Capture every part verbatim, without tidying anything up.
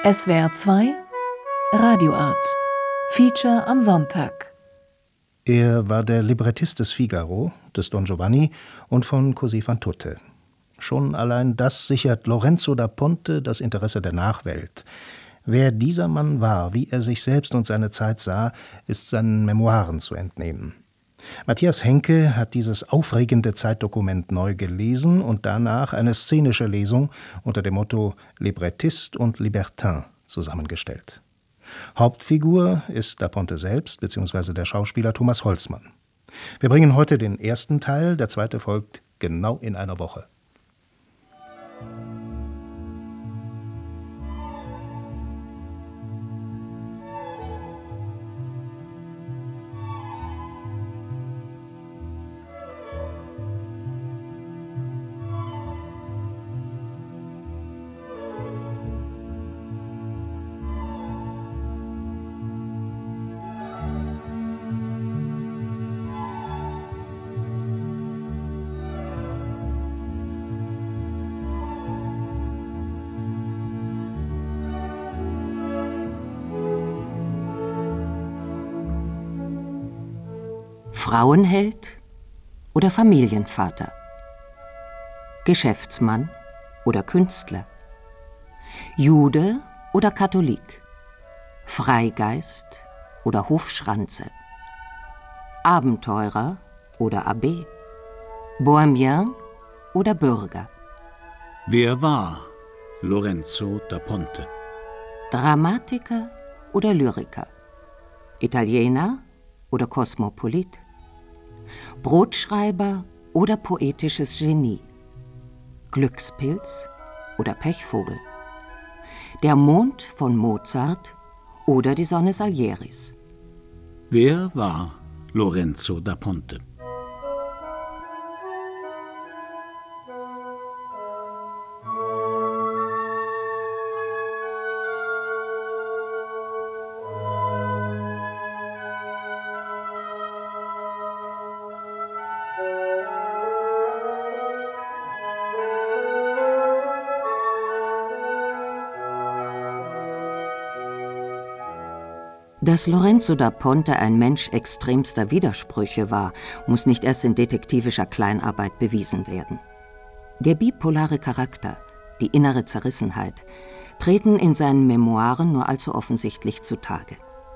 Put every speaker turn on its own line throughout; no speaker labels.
S W R zwei Radioart. Feature am Sonntag.
Er war der Librettist des Figaro, des Don Giovanni und von Così fan tutte. Schon allein das sichert Lorenzo da Ponte das Interesse der Nachwelt. Wer dieser Mann war, wie er sich selbst und seine Zeit sah, ist seinen Memoiren zu entnehmen. Matthias Henke hat dieses aufregende Zeitdokument neu gelesen und danach eine szenische Lesung unter dem Motto Librettist und Libertin zusammengestellt. Hauptfigur ist da Ponte selbst bzw. der Schauspieler Thomas Holzmann. Wir bringen heute den ersten Teil, der zweite folgt genau in einer Woche.
Frauenheld oder Familienvater? Geschäftsmann oder Künstler? Jude oder Katholik? Freigeist oder Hofschranze? Abenteurer oder Abbé? Bohemien oder Bürger?
Wer war Lorenzo da Ponte?
Dramatiker oder Lyriker? Italiener oder Kosmopolit? Brotschreiber oder poetisches Genie? Glückspilz oder Pechvogel? Der Mond von Mozart oder die Sonne Salieris?
Wer war Lorenzo da Ponte?
Dass Lorenzo da Ponte ein Mensch extremster Widersprüche war, muss nicht erst in detektivischer Kleinarbeit bewiesen werden. Der bipolare Charakter, die innere Zerrissenheit, treten in seinen Memoiren nur allzu offensichtlich zutage.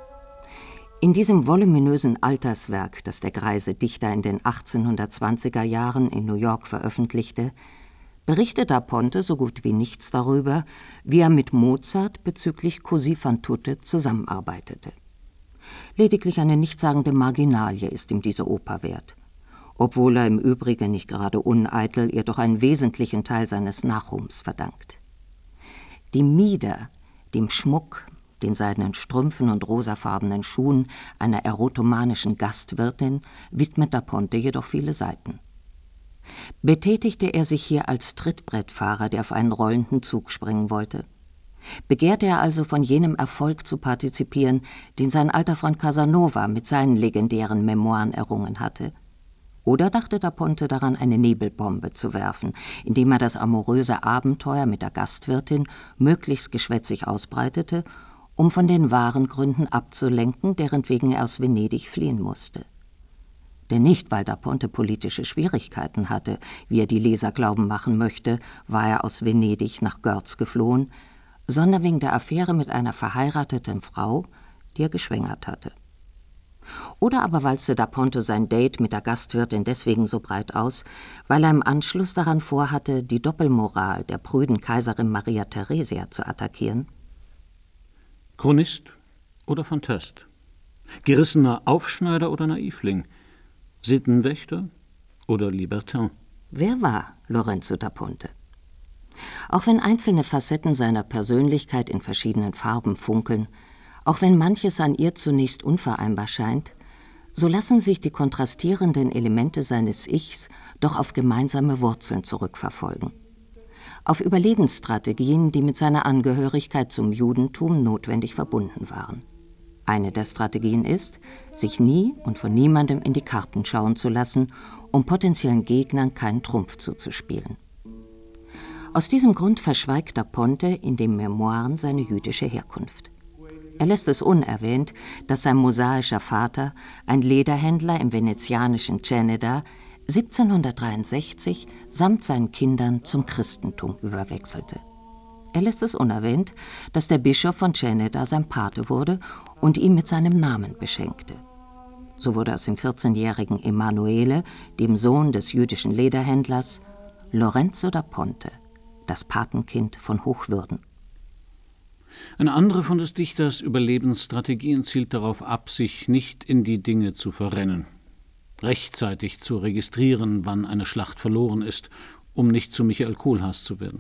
In diesem voluminösen Alterswerk, das der greise Dichter in den achtzehnhundertzwanziger Jahren in New York veröffentlichte, berichtet da Ponte so gut wie nichts darüber, wie er mit Mozart bezüglich Così fan tutte zusammenarbeitete. Lediglich eine nichtssagende Marginalie ist ihm diese Oper wert, obwohl er im Übrigen nicht gerade uneitel ihr doch einen wesentlichen Teil seines Nachruhms verdankt. Die Mieder, dem Schmuck, den seidenen Strümpfen und rosafarbenen Schuhen einer erotomanischen Gastwirtin widmet da Ponte jedoch viele Seiten. Betätigte er sich hier als Trittbrettfahrer, der auf einen rollenden Zug springen wollte? Begehrte er also von jenem Erfolg zu partizipieren, den sein alter Freund Casanova mit seinen legendären Memoiren errungen hatte? Oder dachte da Ponte daran, eine Nebelbombe zu werfen, indem er das amoröse Abenteuer mit der Gastwirtin möglichst geschwätzig ausbreitete, um von den wahren Gründen abzulenken, deren wegen er aus Venedig fliehen musste? Denn nicht, weil da Ponte politische Schwierigkeiten hatte, wie er die Leser glauben machen möchte, war er aus Venedig nach Görz geflohen, sondern wegen der Affäre mit einer verheirateten Frau, die er geschwängert hatte. Oder aber walzte da Ponte sein Date mit der Gastwirtin deswegen so breit aus, weil er im Anschluss daran vorhatte, die Doppelmoral der prüden Kaiserin Maria Theresia zu attackieren?
Chronist oder Phantast? Gerissener Aufschneider oder Naivling? Sittenwächter oder Libertin?
Wer war Lorenzo da Ponte? Auch wenn einzelne Facetten seiner Persönlichkeit in verschiedenen Farben funkeln, auch wenn manches an ihr zunächst unvereinbar scheint, so lassen sich die kontrastierenden Elemente seines Ichs doch auf gemeinsame Wurzeln zurückverfolgen. Auf Überlebensstrategien, die mit seiner Angehörigkeit zum Judentum notwendig verbunden waren. Eine der Strategien ist, sich nie und von niemandem in die Karten schauen zu lassen, um potenziellen Gegnern keinen Trumpf zuzuspielen. Aus diesem Grund verschweigt da Ponte in den Memoiren seine jüdische Herkunft. Er lässt es unerwähnt, dass sein mosaischer Vater, ein Lederhändler im venezianischen Ceneda, siebzehnhundertdreiundsechzig samt seinen Kindern zum Christentum überwechselte. Er lässt es unerwähnt, dass der Bischof von Ceneda sein Pate wurde und ihn mit seinem Namen beschenkte. So wurde aus dem vierzehnjährigen Emanuele, dem Sohn des jüdischen Lederhändlers, Lorenzo da Ponte, das Patenkind von Hochwürden.
Eine andere von des Dichters Überlebensstrategien zielt darauf ab, sich nicht in die Dinge zu verrennen, rechtzeitig zu registrieren, wann eine Schlacht verloren ist, um nicht zu Michael Kohlhaas zu werden.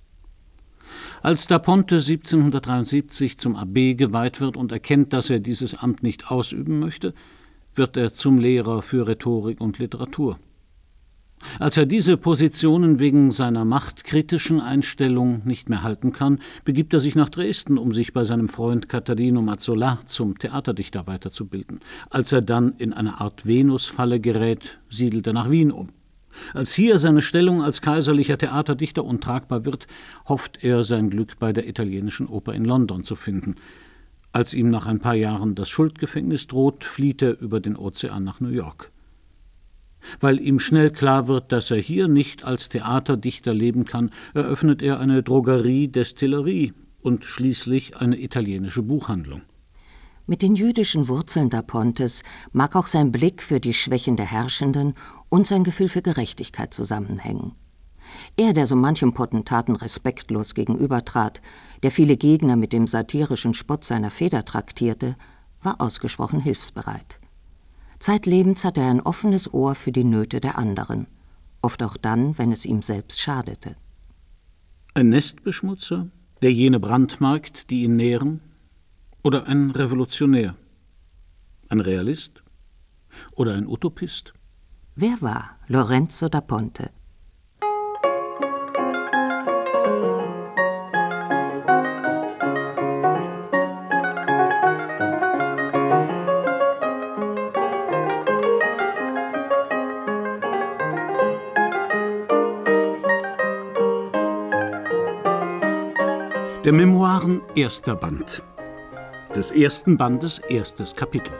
Als da Ponte siebzehnhundertdreiundsiebzig zum Abbé geweiht wird und erkennt, dass er dieses Amt nicht ausüben möchte, wird er zum Lehrer für Rhetorik und Literatur. Als er diese Positionen wegen seiner machtkritischen Einstellung nicht mehr halten kann, begibt er sich nach Dresden, um sich bei seinem Freund Catarino Mazzola zum Theaterdichter weiterzubilden. Als er dann in eine Art Venusfalle gerät, siedelt er nach Wien um. Als hier seine Stellung als kaiserlicher Theaterdichter untragbar wird, hofft er, sein Glück bei der italienischen Oper in London zu finden. Als ihm nach ein paar Jahren das Schuldgefängnis droht, flieht er über den Ozean nach New York. Weil ihm schnell klar wird, dass er hier nicht als Theaterdichter leben kann, eröffnet er eine Drogerie-Destillerie und schließlich eine italienische Buchhandlung.
Mit den jüdischen Wurzeln da Pontes mag auch sein Blick für die Schwächen der Herrschenden und sein Gefühl für Gerechtigkeit zusammenhängen. Er, der so manchem Potentaten respektlos gegenübertrat, der viele Gegner mit dem satirischen Spott seiner Feder traktierte, war ausgesprochen hilfsbereit. Zeitlebens hatte er ein offenes Ohr für die Nöte der anderen, oft auch dann, wenn es ihm selbst schadete.
Ein Nestbeschmutzer, der jene brandmarkt, die ihn nähren? Oder ein Revolutionär? Ein Realist? Oder ein Utopist?
Wer war Lorenzo da Ponte?
Der Memoiren erster Band. Des ersten Bandes erstes Kapitel.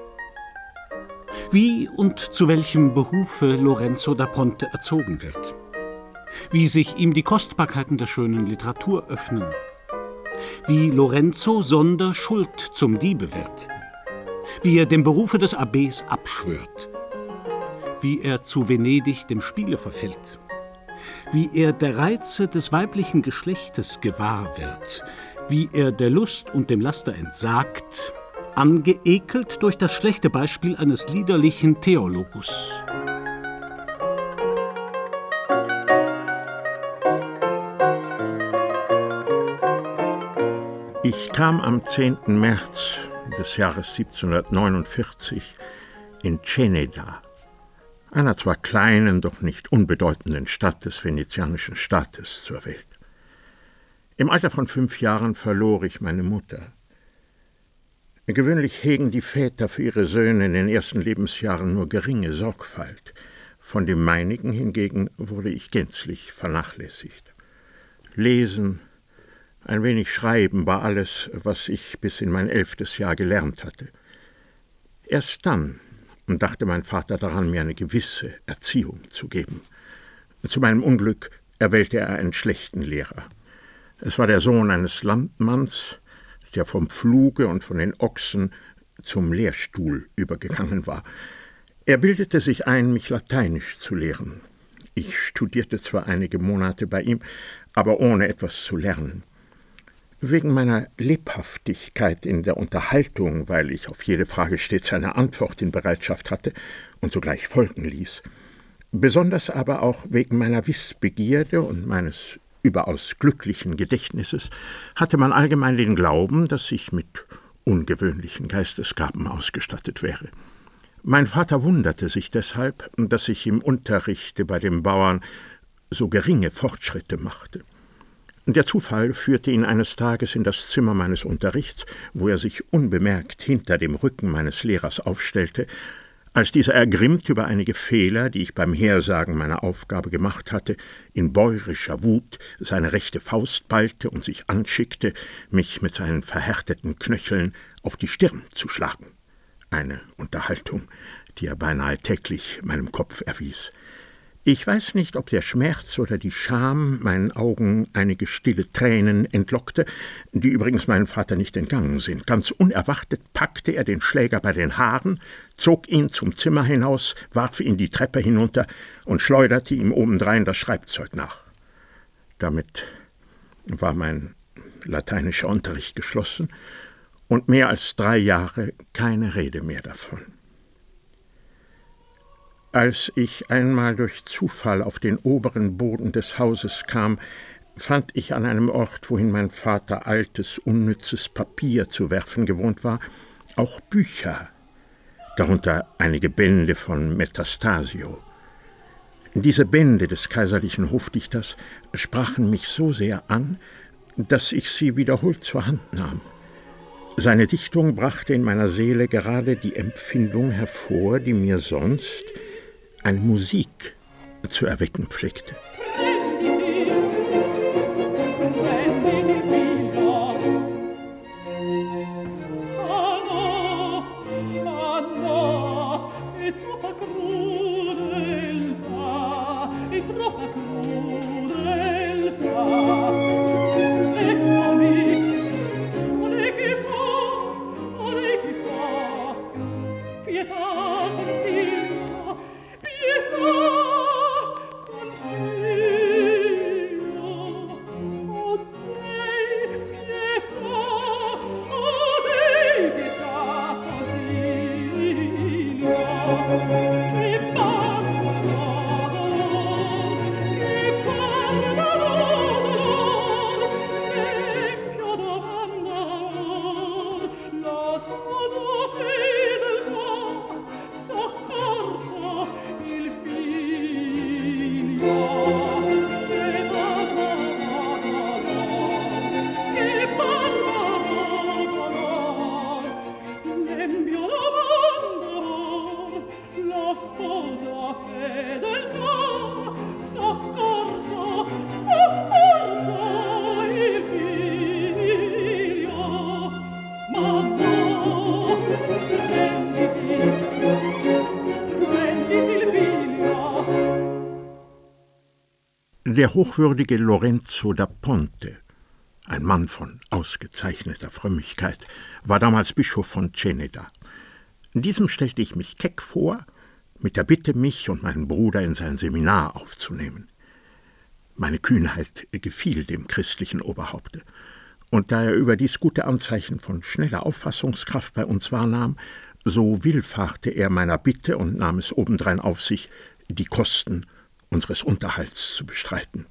Wie und zu welchem Behufe Lorenzo da Ponte erzogen wird. Wie sich ihm die Kostbarkeiten der schönen Literatur öffnen. Wie Lorenzo sonder Schuld zum Diebe wird. Wie er dem Berufe des Abbés abschwört. Wie er zu Venedig dem Spiele verfällt. Wie er der Reize des weiblichen Geschlechtes gewahr wird, wie er der Lust und dem Laster entsagt, angeekelt durch das schlechte Beispiel eines liederlichen Theologus.
Ich kam am zehnten März des Jahres siebzehnhundertneunundvierzig in Ceneda, einer zwar kleinen, doch nicht unbedeutenden Stadt des venezianischen Staates, zur Welt. Im Alter von fünf Jahren verlor ich meine Mutter. Gewöhnlich hegen die Väter für ihre Söhne in den ersten Lebensjahren nur geringe Sorgfalt. Von dem meinigen hingegen wurde ich gänzlich vernachlässigt. Lesen, ein wenig Schreiben war alles, was ich bis in mein elftes Jahr gelernt hatte. Erst dann dachte mein Vater daran, mir eine gewisse Erziehung zu geben. Zu meinem Unglück erwählte er einen schlechten Lehrer. Es war der Sohn eines Landmanns, der vom Pfluge und von den Ochsen zum Lehrstuhl übergegangen war. Er bildete sich ein, mich Lateinisch zu lehren. Ich studierte zwar einige Monate bei ihm, aber ohne etwas zu lernen. Wegen meiner Lebhaftigkeit in der Unterhaltung, weil ich auf jede Frage stets eine Antwort in Bereitschaft hatte und sogleich folgen ließ, besonders aber auch wegen meiner Wissbegierde und meines überaus glücklichen Gedächtnisses, hatte man allgemein den Glauben, dass ich mit ungewöhnlichen Geistesgaben ausgestattet wäre. Mein Vater wunderte sich deshalb, dass ich im Unterrichte bei den Bauern so geringe Fortschritte machte. Der Zufall führte ihn eines Tages in das Zimmer meines Unterrichts, wo er sich unbemerkt hinter dem Rücken meines Lehrers aufstellte, Als dieser ergrimmt über einige Fehler, die ich beim Hersagen meiner Aufgabe gemacht hatte, in bäurischer Wut seine rechte Faust ballte und sich anschickte, mich mit seinen verhärteten Knöcheln auf die Stirn zu schlagen. Eine Unterhaltung, die er beinahe täglich meinem Kopf erwies. Ich weiß nicht, ob der Schmerz oder die Scham meinen Augen einige stille Tränen entlockte, die übrigens meinem Vater nicht entgangen sind. Ganz unerwartet packte er den Schläger bei den Haaren, zog ihn zum Zimmer hinaus, warf ihn die Treppe hinunter und schleuderte ihm obendrein das Schreibzeug nach. Damit war mein lateinischer Unterricht geschlossen und mehr als drei Jahre keine Rede mehr davon. Als ich einmal durch Zufall auf den oberen Boden des Hauses kam, fand ich an einem Ort, wohin mein Vater altes, unnützes Papier zu werfen gewohnt war, auch Bücher, darunter einige Bände von Metastasio. Diese Bände des kaiserlichen Hofdichters sprachen mich so sehr an, dass ich sie wiederholt zur Hand nahm. Seine Dichtung brachte in meiner Seele gerade die Empfindung hervor, die mir sonst eine Musik zu erwecken pflegte. Der hochwürdige Lorenzo da Ponte, ein Mann von ausgezeichneter Frömmigkeit, war damals Bischof von Ceneda. Diesem stellte ich mich keck vor, mit der Bitte, mich und meinen Bruder in sein Seminar aufzunehmen. Meine Kühnheit gefiel dem christlichen Oberhaupte, und da er überdies gute Anzeichen von schneller Auffassungskraft bei uns wahrnahm, so willfahrte er meiner Bitte und nahm es obendrein auf sich, die Kosten unseres Unterhalts zu bestreiten.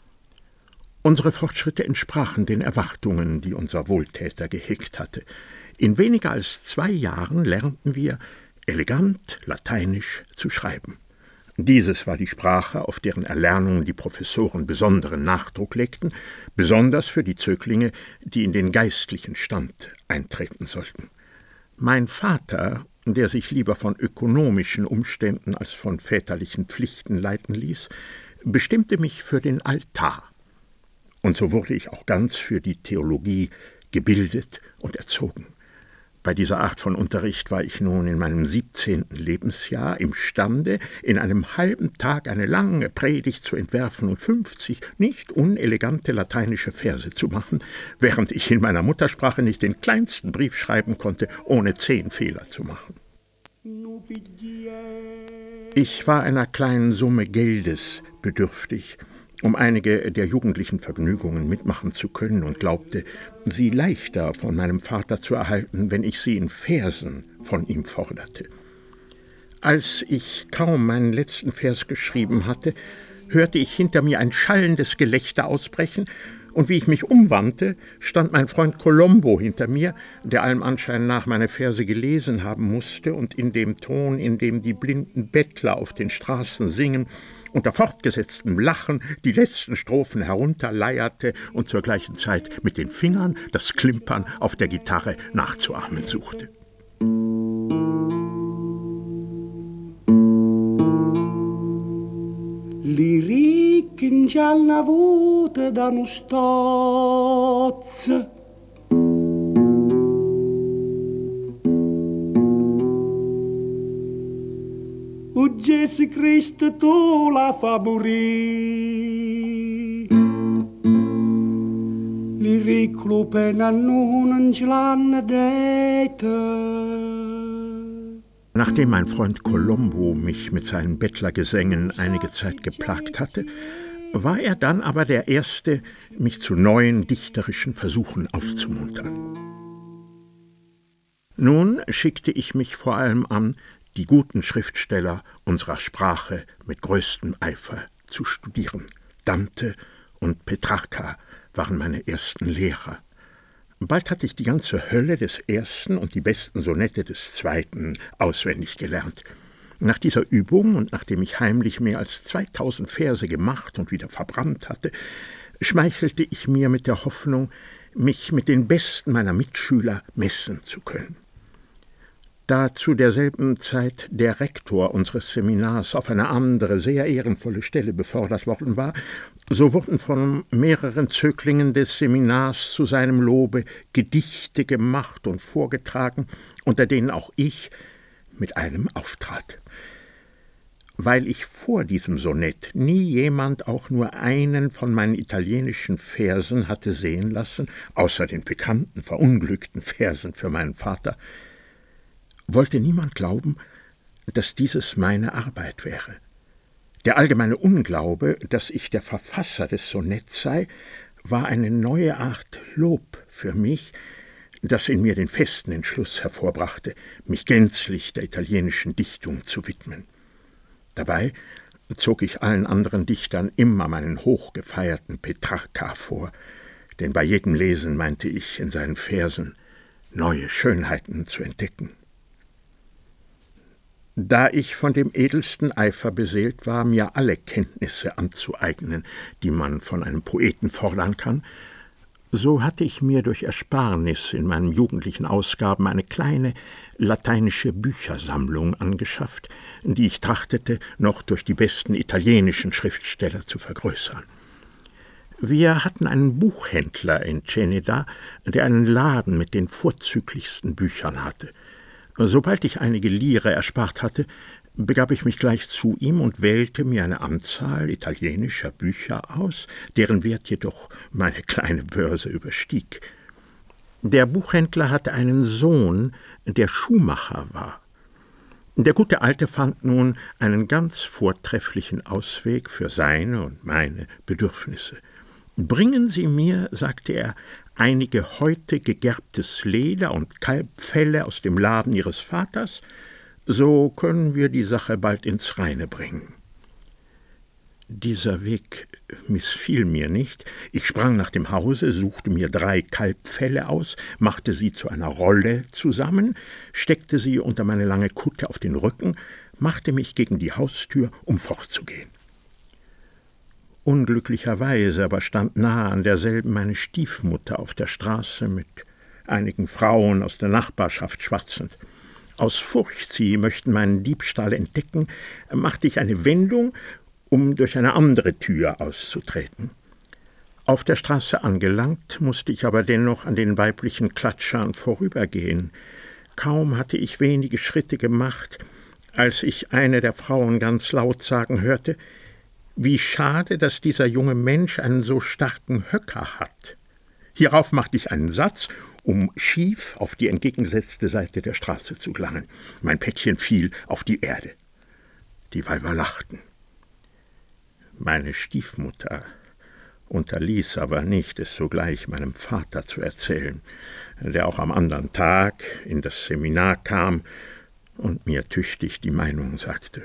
Unsere Fortschritte entsprachen den Erwartungen, die unser Wohltäter gehegt hatte. In weniger als zwei Jahren lernten wir, elegant Lateinisch zu schreiben. Dieses war die Sprache, auf deren Erlernung die Professoren besonderen Nachdruck legten, besonders für die Zöglinge, die in den geistlichen Stand eintreten sollten. Mein Vater, der sich lieber von ökonomischen Umständen als von väterlichen Pflichten leiten ließ, bestimmte mich für den Altar. Und so wurde ich auch ganz für die Theologie gebildet und erzogen. Bei dieser Art von Unterricht war ich nun in meinem siebzehnten Lebensjahr imstande, in einem halben Tag eine lange Predigt zu entwerfen und fünfzig nicht unelegante lateinische Verse zu machen, während ich in meiner Muttersprache nicht den kleinsten Brief schreiben konnte, ohne zehn Fehler zu machen. Ich war einer kleinen Summe Geldes bedürftig, um einige der jugendlichen Vergnügungen mitmachen zu können, und glaubte, sie leichter von meinem Vater zu erhalten, wenn ich sie in Versen von ihm forderte. Als ich kaum meinen letzten Vers geschrieben hatte, hörte ich hinter mir ein schallendes Gelächter ausbrechen, und wie ich mich umwandte, stand mein Freund Colombo hinter mir, der allem Anschein nach meine Verse gelesen haben musste und in dem Ton, in dem die blinden Bettler auf den Straßen singen, unter fortgesetztem Lachen die letzten Strophen herunterleierte und zur gleichen Zeit mit den Fingern das Klimpern auf der Gitarre nachzuahmen suchte.
ci hanno avuto da non stozza. O Gesù Cristo tu la fa morire, li riclo pena non ce l'hanno detto.
Nachdem mein Freund Colombo mich mit seinen Bettlergesängen einige Zeit geplagt hatte, war er dann aber der Erste, mich zu neuen dichterischen Versuchen aufzumuntern. Nun schickte ich mich vor allem an, die guten Schriftsteller unserer Sprache mit größtem Eifer zu studieren. Dante und Petrarca waren meine ersten Lehrer. Bald hatte ich die ganze Hölle des ersten und die besten Sonette des zweiten auswendig gelernt. Nach dieser Übung und nachdem ich heimlich mehr als zweitausend Verse gemacht und wieder verbrannt hatte, schmeichelte ich mir mit der Hoffnung, mich mit den Besten meiner Mitschüler messen zu können. Da zu derselben Zeit der Rektor unseres Seminars auf eine andere, sehr ehrenvolle Stelle befördert worden war, so wurden von mehreren Zöglingen des Seminars zu seinem Lobe Gedichte gemacht und vorgetragen, unter denen auch ich mit einem auftrat. Weil ich vor diesem Sonett nie jemand auch nur einen von meinen italienischen Versen hatte sehen lassen, außer den bekannten, verunglückten Versen für meinen Vater, wollte niemand glauben, dass dieses meine Arbeit wäre. Der allgemeine Unglaube, dass ich der Verfasser des Sonetts sei, war eine neue Art Lob für mich, das in mir den festen Entschluss hervorbrachte, mich gänzlich der italienischen Dichtung zu widmen. Dabei zog ich allen anderen Dichtern immer meinen hochgefeierten Petrarca vor, denn bei jedem Lesen meinte ich in seinen Versen neue Schönheiten zu entdecken. Da ich von dem edelsten Eifer beseelt war, mir alle Kenntnisse anzueignen, die man von einem Poeten fordern kann, so hatte ich mir durch Ersparnis in meinen jugendlichen Ausgaben eine kleine lateinische Büchersammlung angeschafft, die ich trachtete, noch durch die besten italienischen Schriftsteller zu vergrößern. Wir hatten einen Buchhändler in Ceneda, der einen Laden mit den vorzüglichsten Büchern hatte. Sobald ich einige Lire erspart hatte, begab ich mich gleich zu ihm und wählte mir eine Anzahl italienischer Bücher aus, deren Wert jedoch meine kleine Börse überstieg. Der Buchhändler hatte einen Sohn, der Schuhmacher war. Der gute Alte fand nun einen ganz vortrefflichen Ausweg für seine und meine Bedürfnisse. »Bringen Sie mir«, sagte er, »einige heute gegerbtes Leder und Kalbfelle aus dem Laden Ihres Vaters, so können wir die Sache bald ins Reine bringen.« Dieser Weg missfiel mir nicht. Ich sprang nach dem Hause, suchte mir drei Kalbfelle aus, machte sie zu einer Rolle zusammen, steckte sie unter meine lange Kutte auf den Rücken, machte mich gegen die Haustür, um fortzugehen. Unglücklicherweise aber stand nahe an derselben meine Stiefmutter auf der Straße mit einigen Frauen aus der Nachbarschaft schwatzend. Aus Furcht, sie möchten meinen Diebstahl entdecken, machte ich eine Wendung, um durch eine andere Tür auszutreten. Auf der Straße angelangt, musste ich aber dennoch an den weiblichen Klatschern vorübergehen. Kaum hatte ich wenige Schritte gemacht, als ich eine der Frauen ganz laut sagen hörte: »Wie schade, dass dieser junge Mensch einen so starken Höcker hat.« Hierauf machte ich einen Satz, um schief auf die entgegengesetzte Seite der Straße zu gelangen. Mein Päckchen fiel auf die Erde. Die Weiber lachten. Meine Stiefmutter unterließ aber nicht, es sogleich meinem Vater zu erzählen, der auch am anderen Tag in das Seminar kam und mir tüchtig die Meinung sagte.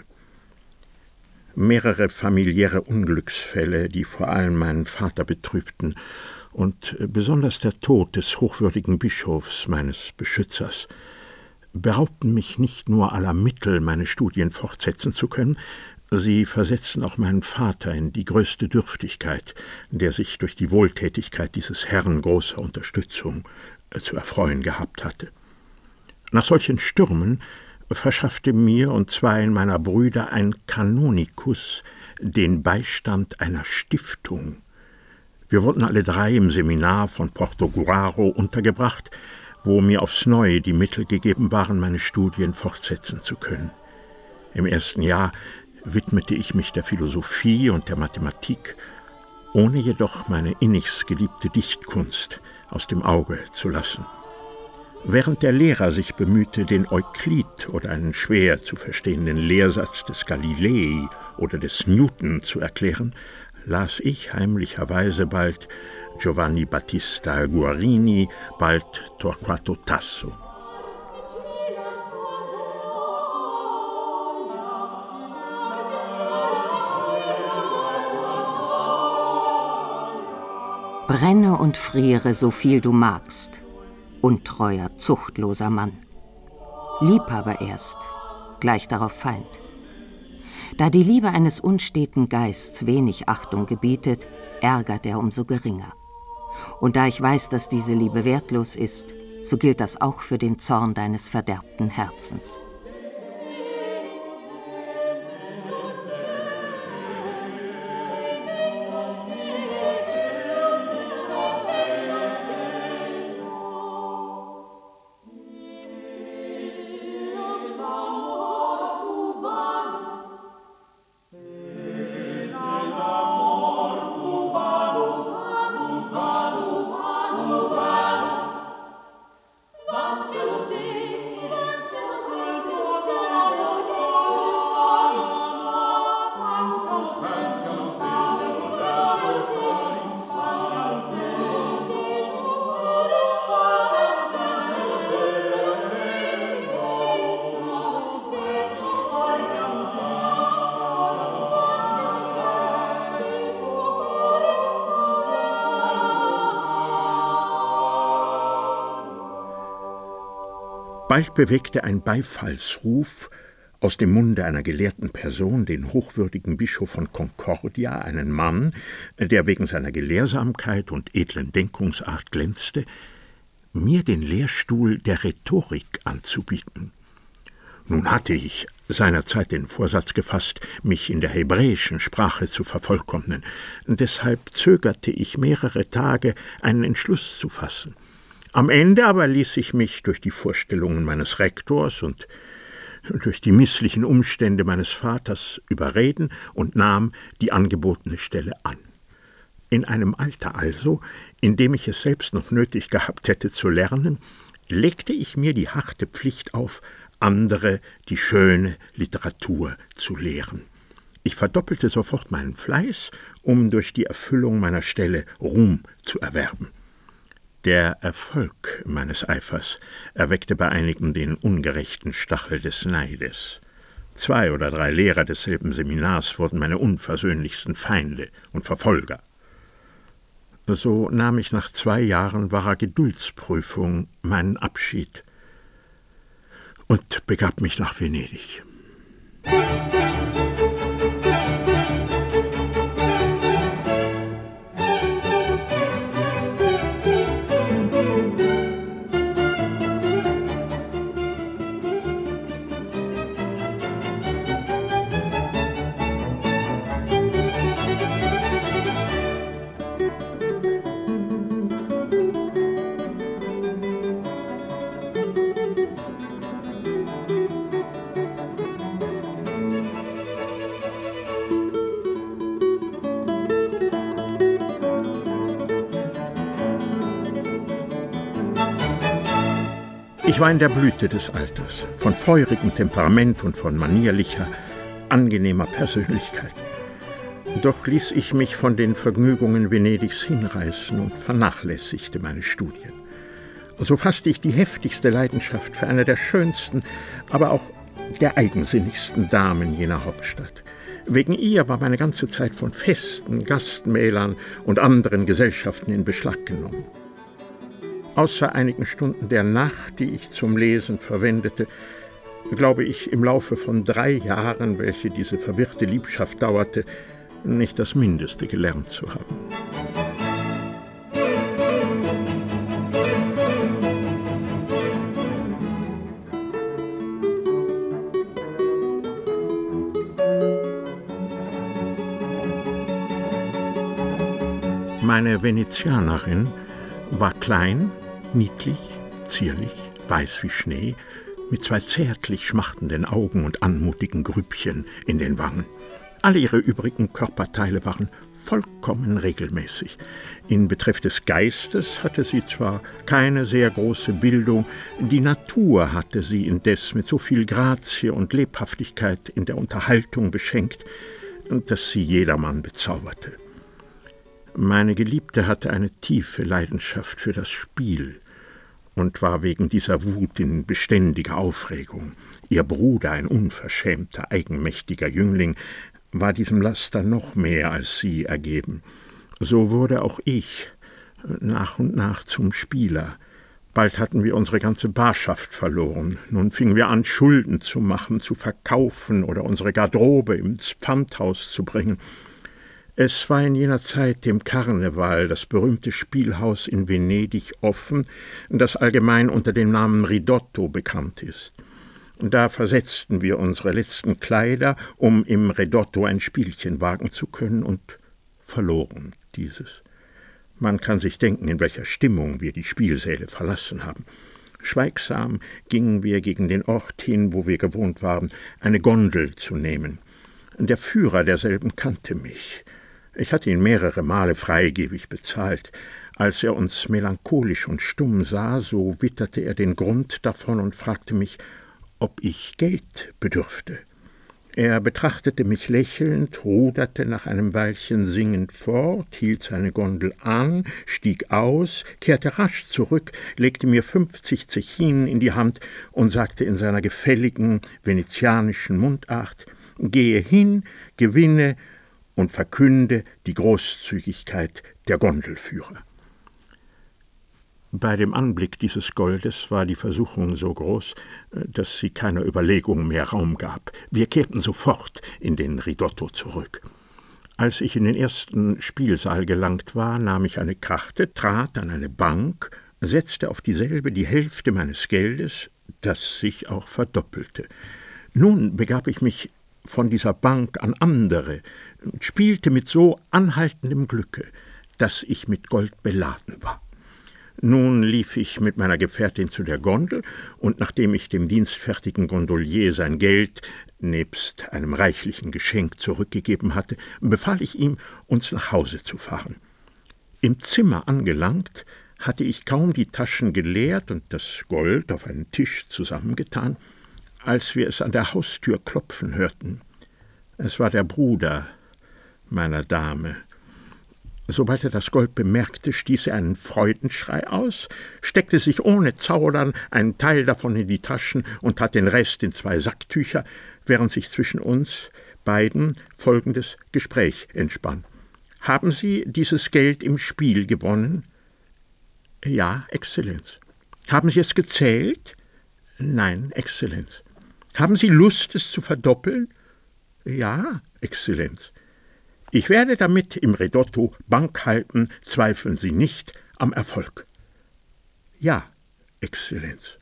Mehrere familiäre Unglücksfälle, die vor allem meinen Vater betrübten, und besonders der Tod des hochwürdigen Bischofs, meines Beschützers, beraubten mich nicht nur aller Mittel, meine Studien fortsetzen zu können, sie versetzten auch meinen Vater in die größte Dürftigkeit, der sich durch die Wohltätigkeit dieses Herrn großer Unterstützung zu erfreuen gehabt hatte. Nach solchen Stürmen verschaffte mir und zweien meiner Brüder ein Kanonikus, den Beistand einer Stiftung. Wir wurden alle drei im Seminar von Portogruaro untergebracht, wo mir aufs Neue die Mittel gegeben waren, meine Studien fortsetzen zu können. Im ersten Jahr widmete ich mich der Philosophie und der Mathematik, ohne jedoch meine innigst geliebte Dichtkunst aus dem Auge zu lassen. Während der Lehrer sich bemühte, den Euklid oder einen schwer zu verstehenden Lehrsatz des Galilei oder des Newton zu erklären, las ich heimlicherweise bald Giovanni Battista Guarini, bald Torquato Tasso.
Brenne und friere, so viel du magst, untreuer, zuchtloser Mann. Liebhaber erst, gleich darauf Feind. Da die Liebe eines unsteten Geists wenig Achtung gebietet, ärgert er umso geringer. Und da ich weiß, dass diese Liebe wertlos ist, so gilt das auch für den Zorn deines verderbten Herzens.
Bald bewegte ein Beifallsruf aus dem Munde einer gelehrten Person den hochwürdigen Bischof von Concordia, einen Mann, der wegen seiner Gelehrsamkeit und edlen Denkungsart glänzte, mir den Lehrstuhl der Rhetorik anzubieten. Nun hatte ich seinerzeit den Vorsatz gefasst, mich in der hebräischen Sprache zu vervollkommnen. Deshalb zögerte ich mehrere Tage, einen Entschluss zu fassen. Am Ende aber ließ ich mich durch die Vorstellungen meines Rektors und durch die misslichen Umstände meines Vaters überreden und nahm die angebotene Stelle an. In einem Alter also, in dem ich es selbst noch nötig gehabt hätte zu lernen, legte ich mir die harte Pflicht auf, andere die schöne Literatur zu lehren. Ich verdoppelte sofort meinen Fleiß, um durch die Erfüllung meiner Stelle Ruhm zu erwerben. Der Erfolg meines Eifers erweckte bei einigen den ungerechten Stachel des Neides. Zwei oder drei Lehrer desselben Seminars wurden meine unversöhnlichsten Feinde und Verfolger. So nahm ich nach zwei Jahren wahrer Geduldsprüfung meinen Abschied und begab mich nach Venedig. Ich war in der Blüte des Alters, von feurigem Temperament und von manierlicher, angenehmer Persönlichkeit. Doch ließ ich mich von den Vergnügungen Venedigs hinreißen und vernachlässigte meine Studien. So fasste ich die heftigste Leidenschaft für eine der schönsten, aber auch der eigensinnigsten Damen jener Hauptstadt. Wegen ihr war meine ganze Zeit von Festen, Gastmälern und anderen Gesellschaften in Beschlag genommen. Außer einigen Stunden der Nacht, die ich zum Lesen verwendete, glaube ich, im Laufe von drei Jahren, welche diese verwirrte Liebschaft dauerte, nicht das Mindeste gelernt zu haben. Meine Venezianerin war klein, niedlich, zierlich, weiß wie Schnee, mit zwei zärtlich schmachtenden Augen und anmutigen Grübchen in den Wangen. Alle ihre übrigen Körperteile waren vollkommen regelmäßig. In Betreff des Geistes hatte sie zwar keine sehr große Bildung, die Natur hatte sie indes mit so viel Grazie und Lebhaftigkeit in der Unterhaltung beschenkt, dass sie jedermann bezauberte. Meine Geliebte hatte eine tiefe Leidenschaft für das Spiel und war wegen dieser Wut in beständiger Aufregung. Ihr Bruder, ein unverschämter, eigenmächtiger Jüngling, war diesem Laster noch mehr als sie ergeben. So wurde auch ich nach und nach zum Spieler. Bald hatten wir unsere ganze Barschaft verloren. Nun fingen wir an, Schulden zu machen, zu verkaufen oder unsere Garderobe ins Pfandhaus zu bringen. Es war in jener Zeit dem Karneval das berühmte Spielhaus in Venedig offen, das allgemein unter dem Namen Ridotto bekannt ist. Da versetzten wir unsere letzten Kleider, um im Ridotto ein Spielchen wagen zu können, und verloren dieses. Man kann sich denken, in welcher Stimmung wir die Spielsäle verlassen haben. Schweigsam gingen wir gegen den Ort hin, wo wir gewohnt waren, eine Gondel zu nehmen. Der Führer derselben kannte mich. Ich hatte ihn mehrere Male freigebig bezahlt. Als er uns melancholisch und stumm sah, so witterte er den Grund davon und fragte mich, ob ich Geld bedürfte. Er betrachtete mich lächelnd, ruderte nach einem Weilchen singend fort, hielt seine Gondel an, stieg aus, kehrte rasch zurück, legte mir fünfzig Zechinen in die Hand und sagte in seiner gefälligen venezianischen Mundart, »Gehe hin, gewinne und verkünde die Großzügigkeit der Gondelführer.« Bei dem Anblick dieses Goldes war die Versuchung so groß, dass sie keiner Überlegung mehr Raum gab. Wir kehrten sofort in den Ridotto zurück. Als ich in den ersten Spielsaal gelangt war, nahm ich eine Karte, trat an eine Bank, setzte auf dieselbe die Hälfte meines Geldes, das sich auch verdoppelte. Nun begab ich mich von dieser Bank an andere und spielte mit so anhaltendem Glücke, dass ich mit Gold beladen war. Nun lief ich mit meiner Gefährtin zu der Gondel, und nachdem ich dem dienstfertigen Gondolier sein Geld nebst einem reichlichen Geschenk zurückgegeben hatte, befahl ich ihm, uns nach Hause zu fahren. Im Zimmer angelangt, hatte ich kaum die Taschen geleert und das Gold auf einen Tisch zusammengetan, als wir es an der Haustür klopfen hörten. Es war der Bruder meiner Dame. Sobald er das Gold bemerkte, stieß er einen Freudenschrei aus, steckte sich ohne Zaudern einen Teil davon in die Taschen und tat den Rest in zwei Sacktücher, während sich zwischen uns beiden folgendes Gespräch entspann. »Haben Sie dieses Geld im Spiel gewonnen?« »Ja, Exzellenz.« »Haben Sie es gezählt?« »Nein, Exzellenz.« »Haben Sie Lust, es zu verdoppeln?« »Ja, Exzellenz.« »Ich werde damit im Ridotto Bank halten, zweifeln Sie nicht am Erfolg.« »Ja, Exzellenz.«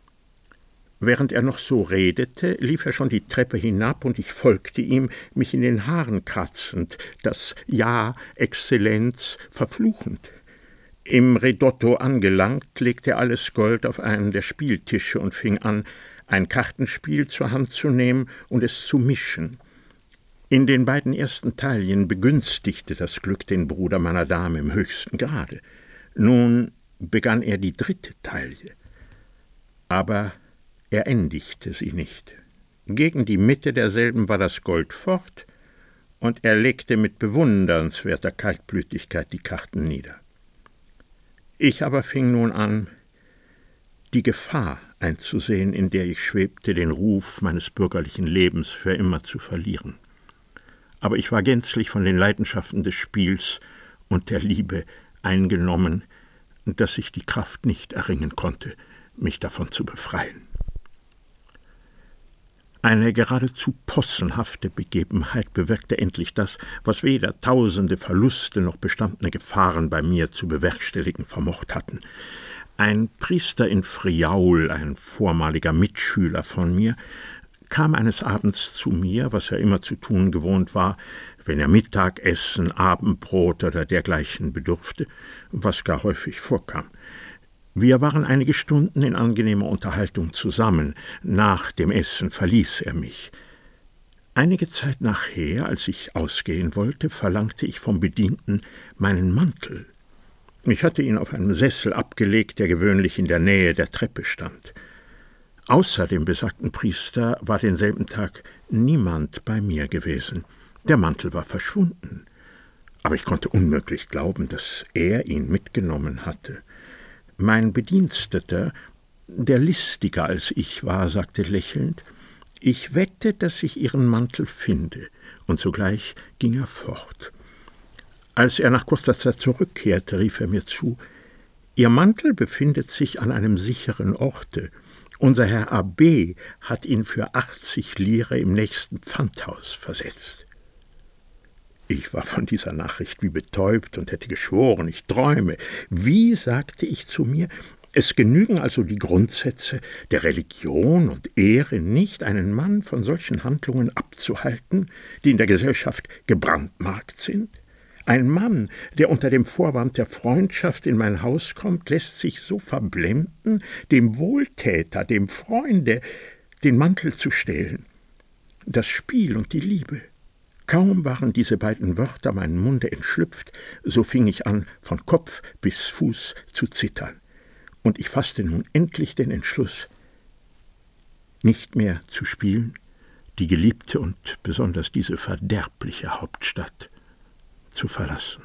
Während er noch so redete, lief er schon die Treppe hinab, und ich folgte ihm, mich in den Haaren kratzend, das »Ja, Exzellenz« verfluchend. Im Ridotto angelangt, legte er alles Gold auf einen der Spieltische und fing an, ein Kartenspiel zur Hand zu nehmen und es zu mischen. In den beiden ersten Taillen begünstigte das Glück den Bruder meiner Dame im höchsten Grade. Nun begann er die dritte Taille, aber er endigte sie nicht. Gegen die Mitte derselben war das Gold fort, und er legte mit bewundernswerter Kaltblütigkeit die Karten nieder. Ich aber fing nun an, die Gefahr einzusehen, in der ich schwebte, den Ruf meines bürgerlichen Lebens für immer zu verlieren. Aber ich war gänzlich von den Leidenschaften des Spiels und der Liebe eingenommen, dass ich die Kraft nicht erringen konnte, mich davon zu befreien. Eine geradezu possenhafte Begebenheit bewirkte endlich das, was weder tausende Verluste noch bestandene Gefahren bei mir zu bewerkstelligen vermocht hatten. Ein Priester in Friaul, ein vormaliger Mitschüler von mir, kam eines Abends zu mir, was er immer zu tun gewohnt war, wenn er Mittagessen, Abendbrot oder dergleichen bedurfte, was gar häufig vorkam. Wir waren einige Stunden in angenehmer Unterhaltung zusammen. Nach dem Essen verließ er mich. Einige Zeit nachher, als ich ausgehen wollte, verlangte ich vom Bedienten meinen Mantel. Ich hatte ihn auf einem Sessel abgelegt, der gewöhnlich in der Nähe der Treppe stand. Außer dem besagten Priester war denselben Tag niemand bei mir gewesen. Der Mantel war verschwunden. Aber ich konnte unmöglich glauben, dass er ihn mitgenommen hatte. Mein Bediensteter, der listiger als ich war, sagte lächelnd, »Ich wette, dass ich Ihren Mantel finde«, und sogleich ging er fort. Als er nach kurzer Zeit zurückkehrte, rief er mir zu, »Ihr Mantel befindet sich an einem sicheren Orte. Unser Herr Abbé hat ihn für achtzig Lire im nächsten Pfandhaus versetzt.« Ich war von dieser Nachricht wie betäubt und hätte geschworen, ich träume. Wie, sagte ich zu mir, es genügen also die Grundsätze der Religion und Ehre nicht, einen Mann von solchen Handlungen abzuhalten, die in der Gesellschaft gebrandmarkt sind? Ein Mann, der unter dem Vorwand der Freundschaft in mein Haus kommt, lässt sich so verblenden, dem Wohltäter, dem Freunde, den Mantel zu stehlen. Das Spiel und die Liebe. Kaum waren diese beiden Wörter meinem Munde entschlüpft, so fing ich an, von Kopf bis Fuß zu zittern. Und ich fasste nun endlich den Entschluss, nicht mehr zu spielen, die geliebte und besonders diese verderbliche Hauptstadt zu verlassen.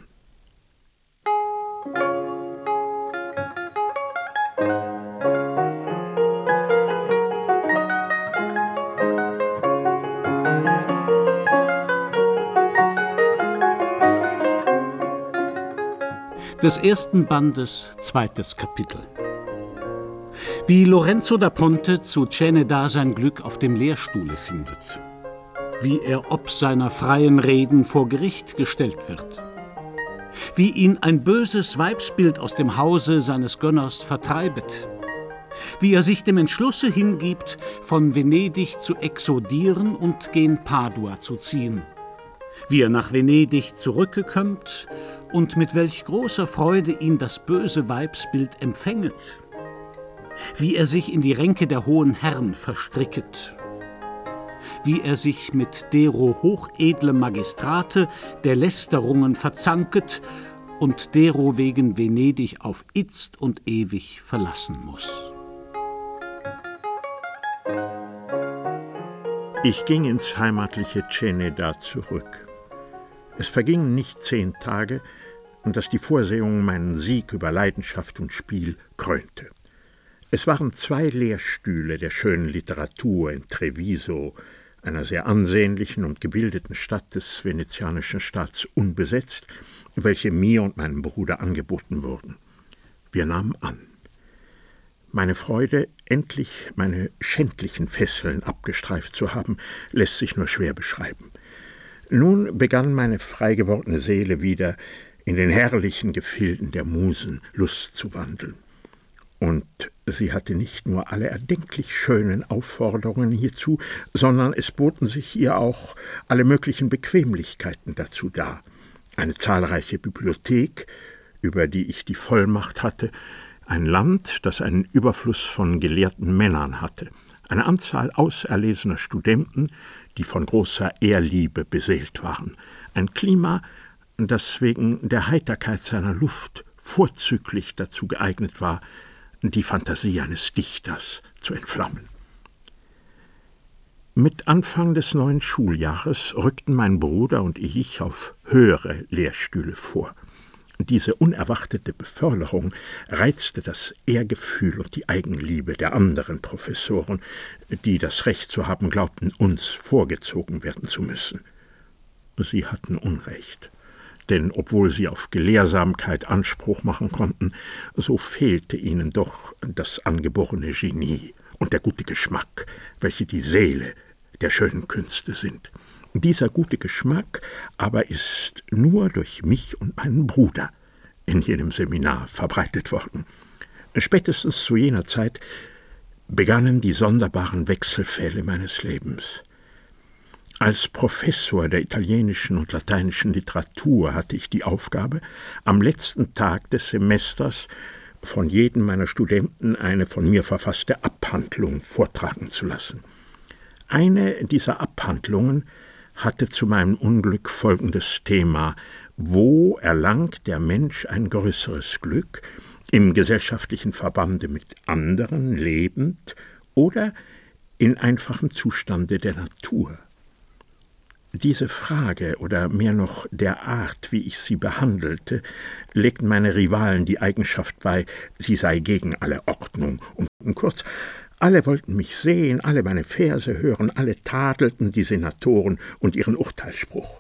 Des ersten Bandes, zweites Kapitel. Wie Lorenzo da Ponte zu Ceneda sein Glück auf dem Lehrstuhle findet. Wie er ob seiner freien Reden vor Gericht gestellt wird. Wie ihn ein böses Weibsbild aus dem Hause seines Gönners vertreibet. Wie er sich dem Entschlusse hingibt, von Venedig zu exodieren und gen Padua zu ziehen. Wie er nach Venedig zurückgekommt und mit welch großer Freude ihn das böse Weibsbild empfänget. Wie er sich in die Ränke der hohen Herren verstricket. Wie er sich mit dero hochedlem Magistrate der Lästerungen verzanket und dero wegen Venedig auf itzt und ewig verlassen muß.
Ich ging ins heimatliche Ceneda zurück. Es vergingen nicht zehn Tage, dass die Vorsehung meinen Sieg über Leidenschaft und Spiel krönte. Es waren zwei Lehrstühle der schönen Literatur in Treviso, einer sehr ansehnlichen und gebildeten Stadt des venezianischen Staats, unbesetzt, welche mir und meinem Bruder angeboten wurden. Wir nahmen an. Meine Freude, endlich meine schändlichen Fesseln abgestreift zu haben, lässt sich nur schwer beschreiben. Nun begann meine frei gewordene Seele wieder in den herrlichen Gefilden der Musen Lust zu wandeln. Und sie hatte nicht nur alle erdenklich schönen Aufforderungen hierzu, sondern es boten sich ihr auch alle möglichen Bequemlichkeiten dazu dar. Eine zahlreiche Bibliothek, über die ich die Vollmacht hatte, ein Land, das einen Überfluss von gelehrten Männern hatte, eine Anzahl auserlesener Studenten, die von großer Ehrliebe beseelt waren, ein Klima, das wegen der Heiterkeit seiner Luft vorzüglich dazu geeignet war, die Fantasie eines Dichters zu entflammen. Mit Anfang des neuen Schuljahres rückten mein Bruder und ich auf höhere Lehrstühle vor. Diese unerwartete Beförderung reizte das Ehrgefühl und die Eigenliebe der anderen Professoren, die das Recht zu haben glaubten, uns vorgezogen werden zu müssen. Sie hatten Unrecht. Denn obwohl sie auf Gelehrsamkeit Anspruch machen konnten, so fehlte ihnen doch das angeborene Genie und der gute Geschmack, welche die Seele der schönen Künste sind. Dieser gute Geschmack aber ist nur durch mich und meinen Bruder in jenem Seminar verbreitet worden. Spätestens zu jener Zeit begannen die sonderbaren Wechselfälle meines Lebens. Als Professor der italienischen und lateinischen Literatur hatte ich die Aufgabe, am letzten Tag des Semesters von jedem meiner Studenten eine von mir verfasste Abhandlung vortragen zu lassen. Eine dieser Abhandlungen hatte zu meinem Unglück folgendes Thema: Wo erlangt der Mensch ein größeres Glück? Im gesellschaftlichen Verbande mit anderen, lebend, oder in einfachem Zustande der Natur? Diese Frage, oder mehr noch der Art, wie ich sie behandelte, legten meine Rivalen die Eigenschaft bei, sie sei gegen alle Ordnung. Und kurz, alle wollten mich sehen, alle meine Verse hören, alle tadelten die Senatoren und ihren Urteilsspruch.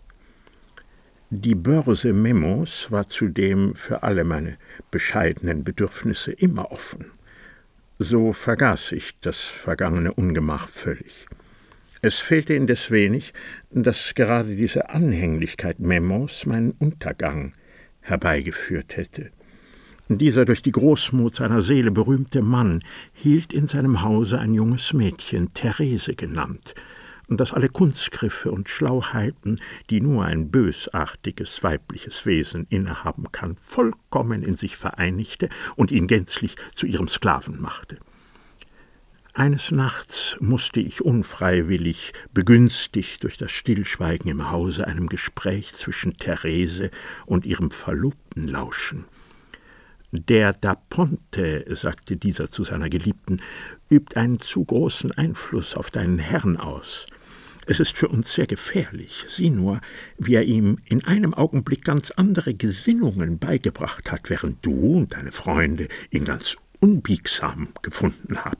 Die Börse Memos war zudem für alle meine bescheidenen Bedürfnisse immer offen. So vergaß ich das vergangene Ungemach völlig. Es fehlte indes wenig, dass gerade diese Anhänglichkeit Memos meinen Untergang herbeigeführt hätte. Dieser durch die Großmut seiner Seele berühmte Mann hielt in seinem Hause ein junges Mädchen, Therese genannt, das alle Kunstgriffe und Schlauheiten, die nur ein bösartiges weibliches Wesen innehaben kann, vollkommen in sich vereinigte und ihn gänzlich zu ihrem Sklaven machte. Eines Nachts musste ich unfreiwillig, begünstigt durch das Stillschweigen im Hause, einem Gespräch zwischen Therese und ihrem Verlobten lauschen. »Der Da Ponte«, sagte dieser zu seiner Geliebten, »übt einen zu großen Einfluss auf deinen Herrn aus. Es ist für uns sehr gefährlich. Sieh nur, wie er ihm in einem Augenblick ganz andere Gesinnungen beigebracht hat, während du und deine Freunde ihn ganz unbiegsam gefunden habt.«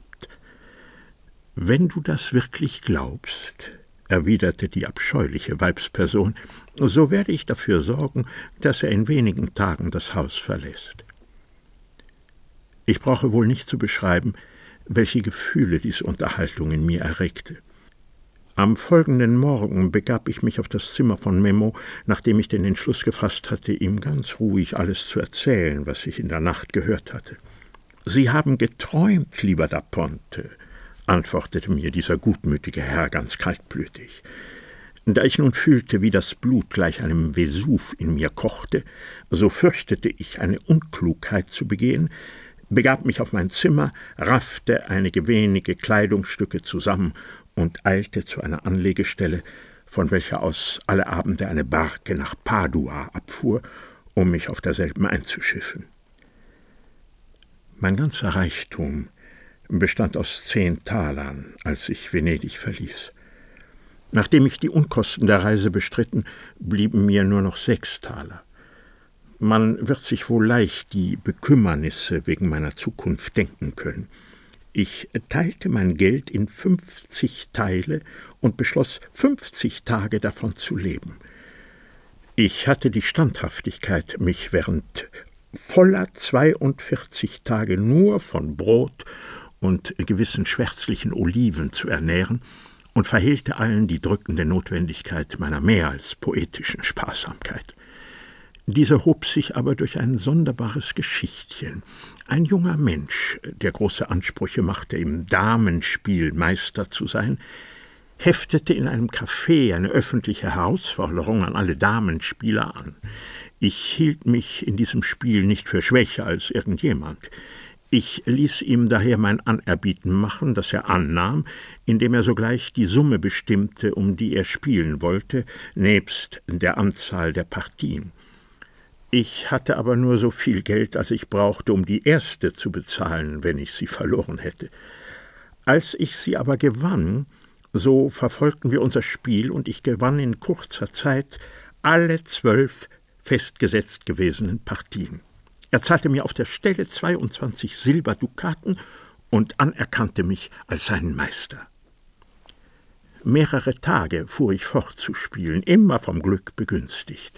»Wenn du das wirklich glaubst«, erwiderte die abscheuliche Weibsperson, »so werde ich dafür sorgen, dass er in wenigen Tagen das Haus verlässt.« Ich brauche wohl nicht zu beschreiben, welche Gefühle diese Unterhaltung in mir erregte. Am folgenden Morgen begab ich mich auf das Zimmer von Memo, nachdem ich den Entschluss gefasst hatte, ihm ganz ruhig alles zu erzählen, was ich in der Nacht gehört hatte. »Sie haben geträumt, lieber Da Ponte«, antwortete mir dieser gutmütige Herr ganz kaltblütig. Da ich nun fühlte, wie das Blut gleich einem Vesuv in mir kochte, so fürchtete ich, eine Unklugheit zu begehen, begab mich auf mein Zimmer, raffte einige wenige Kleidungsstücke zusammen und eilte zu einer Anlegestelle, von welcher aus alle Abende eine Barke nach Padua abfuhr, um mich auf derselben einzuschiffen. Mein ganzer Reichtum bestand aus zehn Talern, als ich Venedig verließ. Nachdem ich die Unkosten der Reise bestritten, blieben mir nur noch sechs Taler. Man wird sich wohl leicht die Bekümmernisse wegen meiner Zukunft denken können. Ich teilte mein Geld in fünfzig Teile und beschloss, fünfzig Tage davon zu leben. Ich hatte die Standhaftigkeit, mich während voller zweiundvierzig Tage nur von Brot und gewissen schwärzlichen Oliven zu ernähren und verhehlte allen die drückende Notwendigkeit meiner mehr als poetischen Sparsamkeit. Diese hob sich aber durch ein sonderbares Geschichtchen. Ein junger Mensch, der große Ansprüche machte, im Damenspiel Meister zu sein, heftete in einem Café eine öffentliche Herausforderung an alle Damenspieler an. Ich hielt mich in diesem Spiel nicht für schwächer als irgendjemand. Ich ließ ihm daher mein Anerbieten machen, das er annahm, indem er sogleich die Summe bestimmte, um die er spielen wollte, nebst der Anzahl der Partien. Ich hatte aber nur so viel Geld, als ich brauchte, um die erste zu bezahlen, wenn ich sie verloren hätte. Als ich sie aber gewann, so verfolgten wir unser Spiel, und ich gewann in kurzer Zeit alle zwölf festgesetzt gewesenen Partien. Er zahlte mir auf der Stelle zweiundzwanzig Silberdukaten und anerkannte mich als seinen Meister. Mehrere Tage fuhr ich fort zu spielen, immer vom Glück begünstigt.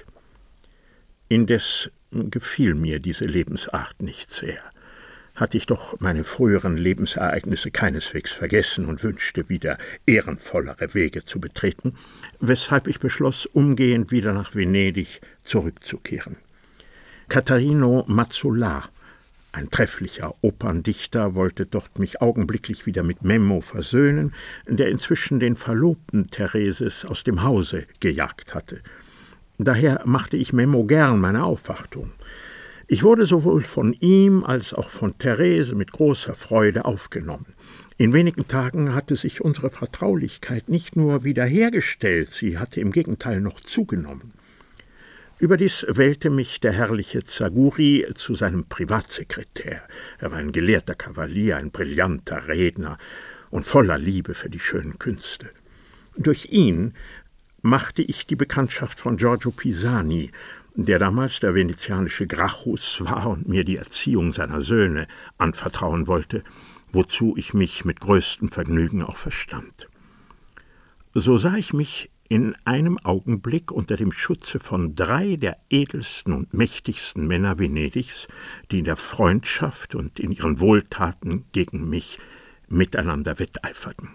Indes gefiel mir diese Lebensart nicht sehr. Hatte ich doch meine früheren Lebensereignisse keineswegs vergessen und wünschte, wieder ehrenvollere Wege zu betreten, weshalb ich beschloss, umgehend wieder nach Venedig zurückzukehren. Caterino Mazzola, Ein trefflicher Operndichter wollte dort mich augenblicklich wieder mit Memmo versöhnen, der inzwischen den Verlobten Thereses aus dem Hause gejagt hatte. Daher machte ich Memmo gern meine Aufwartung. Ich wurde sowohl von ihm als auch von Therese mit großer Freude aufgenommen. In wenigen Tagen hatte sich unsere Vertraulichkeit nicht nur wiederhergestellt, sie hatte im Gegenteil noch zugenommen. Überdies wählte mich der herrliche Zaguri zu seinem Privatsekretär. Er war ein gelehrter Kavalier, ein brillanter Redner und voller Liebe für die schönen Künste. Durch ihn machte ich die Bekanntschaft von Giorgio Pisani, der damals der venezianische Gracchus war und mir die Erziehung seiner Söhne anvertrauen wollte, wozu ich mich mit größtem Vergnügen auch verstand. So sah ich mich in einem Augenblick unter dem Schutze von drei der edelsten und mächtigsten Männer Venedigs, die in der Freundschaft und in ihren Wohltaten gegen mich miteinander wetteiferten.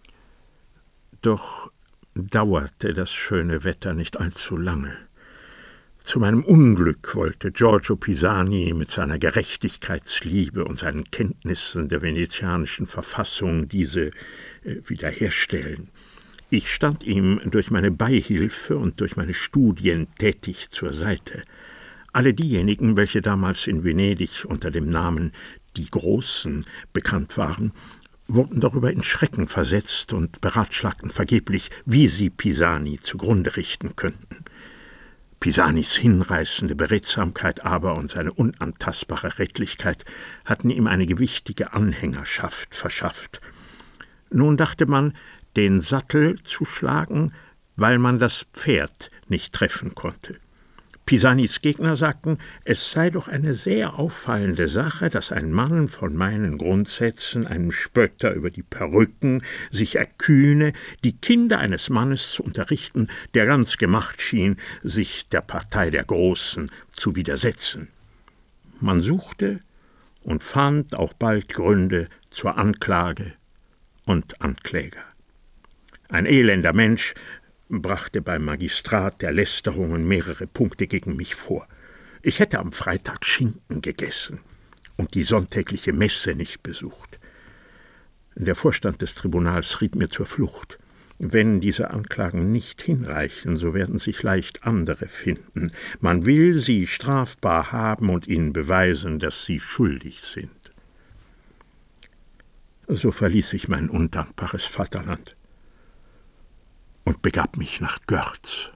Doch dauerte das schöne Wetter nicht allzu lange. Zu meinem Unglück wollte Giorgio Pisani mit seiner Gerechtigkeitsliebe und seinen Kenntnissen der venezianischen Verfassung diese äh, wiederherstellen. Ich stand ihm durch meine Beihilfe und durch meine Studien tätig zur Seite. Alle diejenigen, welche damals in Venedig unter dem Namen »die Großen« bekannt waren, wurden darüber in Schrecken versetzt und beratschlagten vergeblich, wie sie Pisani zugrunde richten könnten. Pisanis hinreißende Beredsamkeit aber und seine unantastbare Redlichkeit hatten ihm eine gewichtige Anhängerschaft verschafft. Nun dachte man, den Sattel zu schlagen, weil man das Pferd nicht treffen konnte. Pisanis Gegner sagten, es sei doch eine sehr auffallende Sache, dass ein Mann von meinen Grundsätzen, einem Spötter über die Perücken, sich erkühne, die Kinder eines Mannes zu unterrichten, der ganz gemacht schien, sich der Partei der Großen zu widersetzen. Man suchte und fand auch bald Gründe zur Anklage und Ankläger. Ein elender Mensch brachte beim Magistrat der Lästerungen mehrere Punkte gegen mich vor. Ich hätte am Freitag Schinken gegessen und die sonntägliche Messe nicht besucht. Der Vorstand des Tribunals riet mir zur Flucht. Wenn diese Anklagen nicht hinreichen, so werden sich leicht andere finden. Man will sie strafbar haben und ihnen beweisen, dass sie schuldig sind. So verließ ich mein undankbares Vaterland und begab mich nach Görz.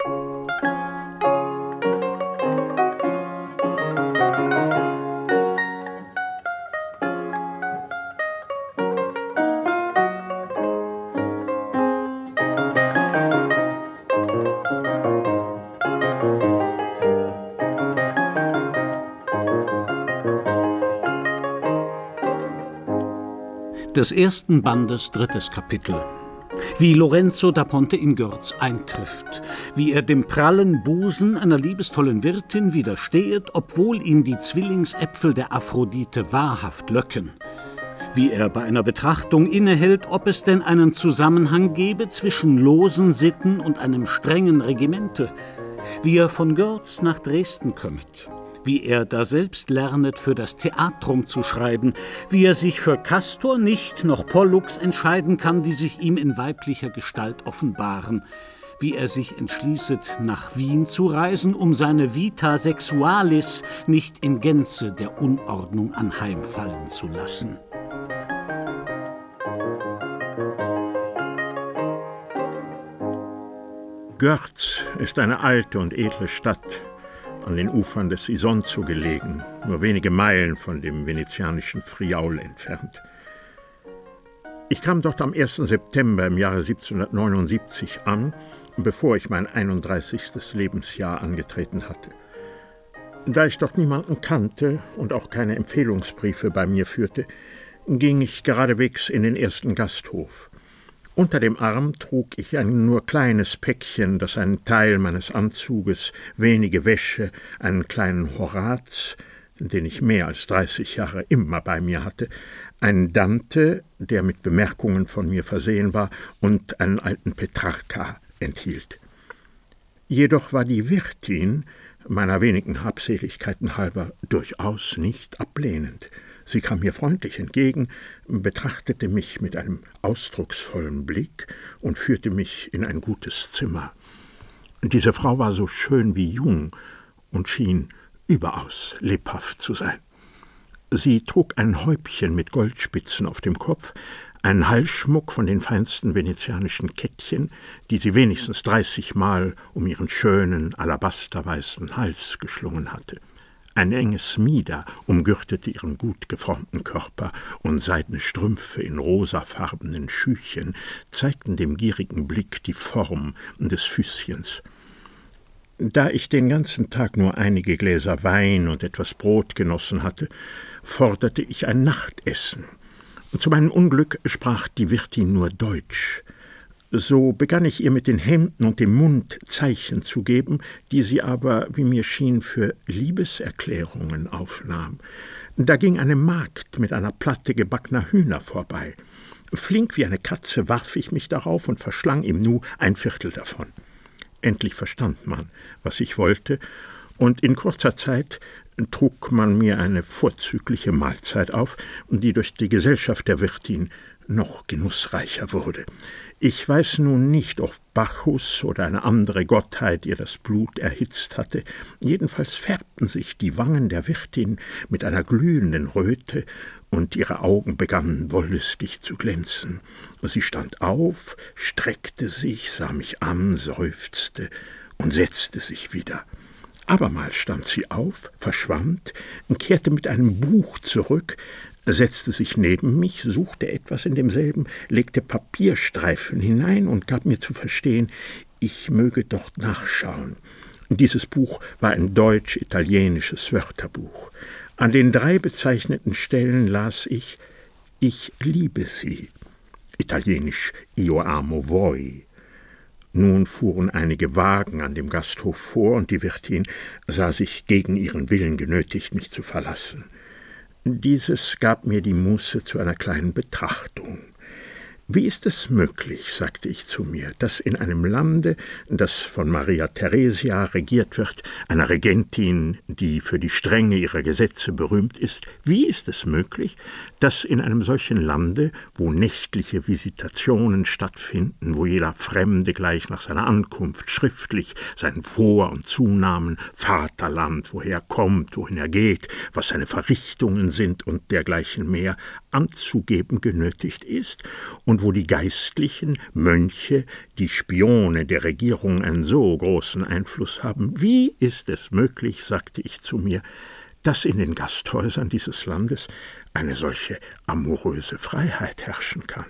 Des ersten Bandes drittes Kapitel. Wie Lorenzo da Ponte in Görz eintrifft, wie er dem prallen Busen einer liebestollen Wirtin widerstehet, obwohl ihn die Zwillingsäpfel der Aphrodite wahrhaft löcken, wie er bei einer Betrachtung innehält, ob es denn einen Zusammenhang gebe zwischen losen Sitten und einem strengen Regimente, wie er von Görz nach Dresden kommt, wie er daselbst lernet, für das Theatrum zu schreiben, wie er sich für Castor nicht noch Pollux entscheiden kann, die sich ihm in weiblicher Gestalt offenbaren, wie er sich entschließet, nach Wien zu reisen, um seine Vita Sexualis nicht in Gänze der Unordnung anheimfallen zu lassen.
Görz ist eine alte und edle Stadt, an den Ufern des Isonzo gelegen, nur wenige Meilen von dem venezianischen Friaul entfernt. Ich kam dort am ersten September im Jahre siebzehnhundertneunundsiebzig an, bevor ich mein einunddreißigstes Lebensjahr angetreten hatte. Da ich dort niemanden kannte und auch keine Empfehlungsbriefe bei mir führte, ging ich geradewegs in den ersten Gasthof. Unter dem Arm trug ich ein nur kleines Päckchen, das einen Teil meines Anzuges, wenige Wäsche, einen kleinen Horaz, den ich mehr als dreißig Jahre immer bei mir hatte, einen Dante, der mit Bemerkungen von mir versehen war, und einen alten Petrarca enthielt. Jedoch war die Wirtin, meiner wenigen Habseligkeiten halber durchaus nicht ablehnend. Sie kam mir freundlich entgegen, betrachtete mich mit einem ausdrucksvollen Blick und führte mich in ein gutes Zimmer. Diese Frau war so schön wie jung und schien überaus lebhaft zu sein. Sie trug ein Häubchen mit Goldspitzen auf dem Kopf, einen Halsschmuck von den feinsten venezianischen Kettchen, die sie wenigstens dreißigmal um ihren schönen, alabasterweißen Hals geschlungen hatte. Ein enges Mieder umgürtete ihren gut geformten Körper, und seidene Strümpfe in rosafarbenen Schüchen zeigten dem gierigen Blick die Form des Füßchens. Da ich den ganzen Tag nur einige Gläser Wein und etwas Brot genossen hatte, forderte ich ein Nachtessen. Zu meinem Unglück sprach die Wirtin nur Deutsch. So begann ich ihr mit den Händen und dem Mund Zeichen zu geben, die sie aber, wie mir schien, für Liebeserklärungen aufnahm. Da ging eine Magd mit einer Platte gebackener Hühner vorbei. Flink wie eine Katze warf ich mich darauf und verschlang im Nu ein Viertel davon. Endlich verstand man, was ich wollte, und in kurzer Zeit trug man mir eine vorzügliche Mahlzeit auf, die durch die Gesellschaft der Wirtin noch genussreicher wurde. Ich weiß nun nicht, ob Bacchus oder eine andere Gottheit ihr das Blut erhitzt hatte. Jedenfalls färbten sich die Wangen der Wirtin mit einer glühenden Röte, und ihre Augen begannen wollüstig zu glänzen. Sie stand auf, streckte sich, sah mich an, seufzte und setzte sich wieder. Abermals stand sie auf, verschwand, kehrte mit einem Buch zurück, setzte sich neben mich, suchte etwas in demselben, legte Papierstreifen hinein und gab mir zu verstehen, ich möge dort nachschauen. Dieses Buch war ein deutsch-italienisches Wörterbuch. An den drei bezeichneten Stellen las ich, ich liebe sie, italienisch io amo voi. Nun fuhren einige Wagen an dem Gasthof vor, und die Wirtin sah sich gegen ihren Willen genötigt, mich zu verlassen. Dieses gab mir die Muße zu einer kleinen Betrachtung. Wie ist es möglich, sagte ich zu mir, dass in einem Lande, das von Maria Theresia regiert wird, einer Regentin, die für die Strenge ihrer Gesetze berühmt ist, wie ist es möglich, dass in einem solchen Lande, wo nächtliche Visitationen stattfinden, wo jeder Fremde gleich nach seiner Ankunft schriftlich seinen Vor- und Zunamen, Vaterland, woher er kommt, wohin er geht, was seine Verrichtungen sind und dergleichen mehr, anzugeben genötigt ist, und wo die Geistlichen, Mönche, die Spione der Regierung einen so großen Einfluss haben. Wie ist es möglich, sagte ich zu mir, dass in den Gasthäusern dieses Landes eine solche amoröse Freiheit herrschen kann?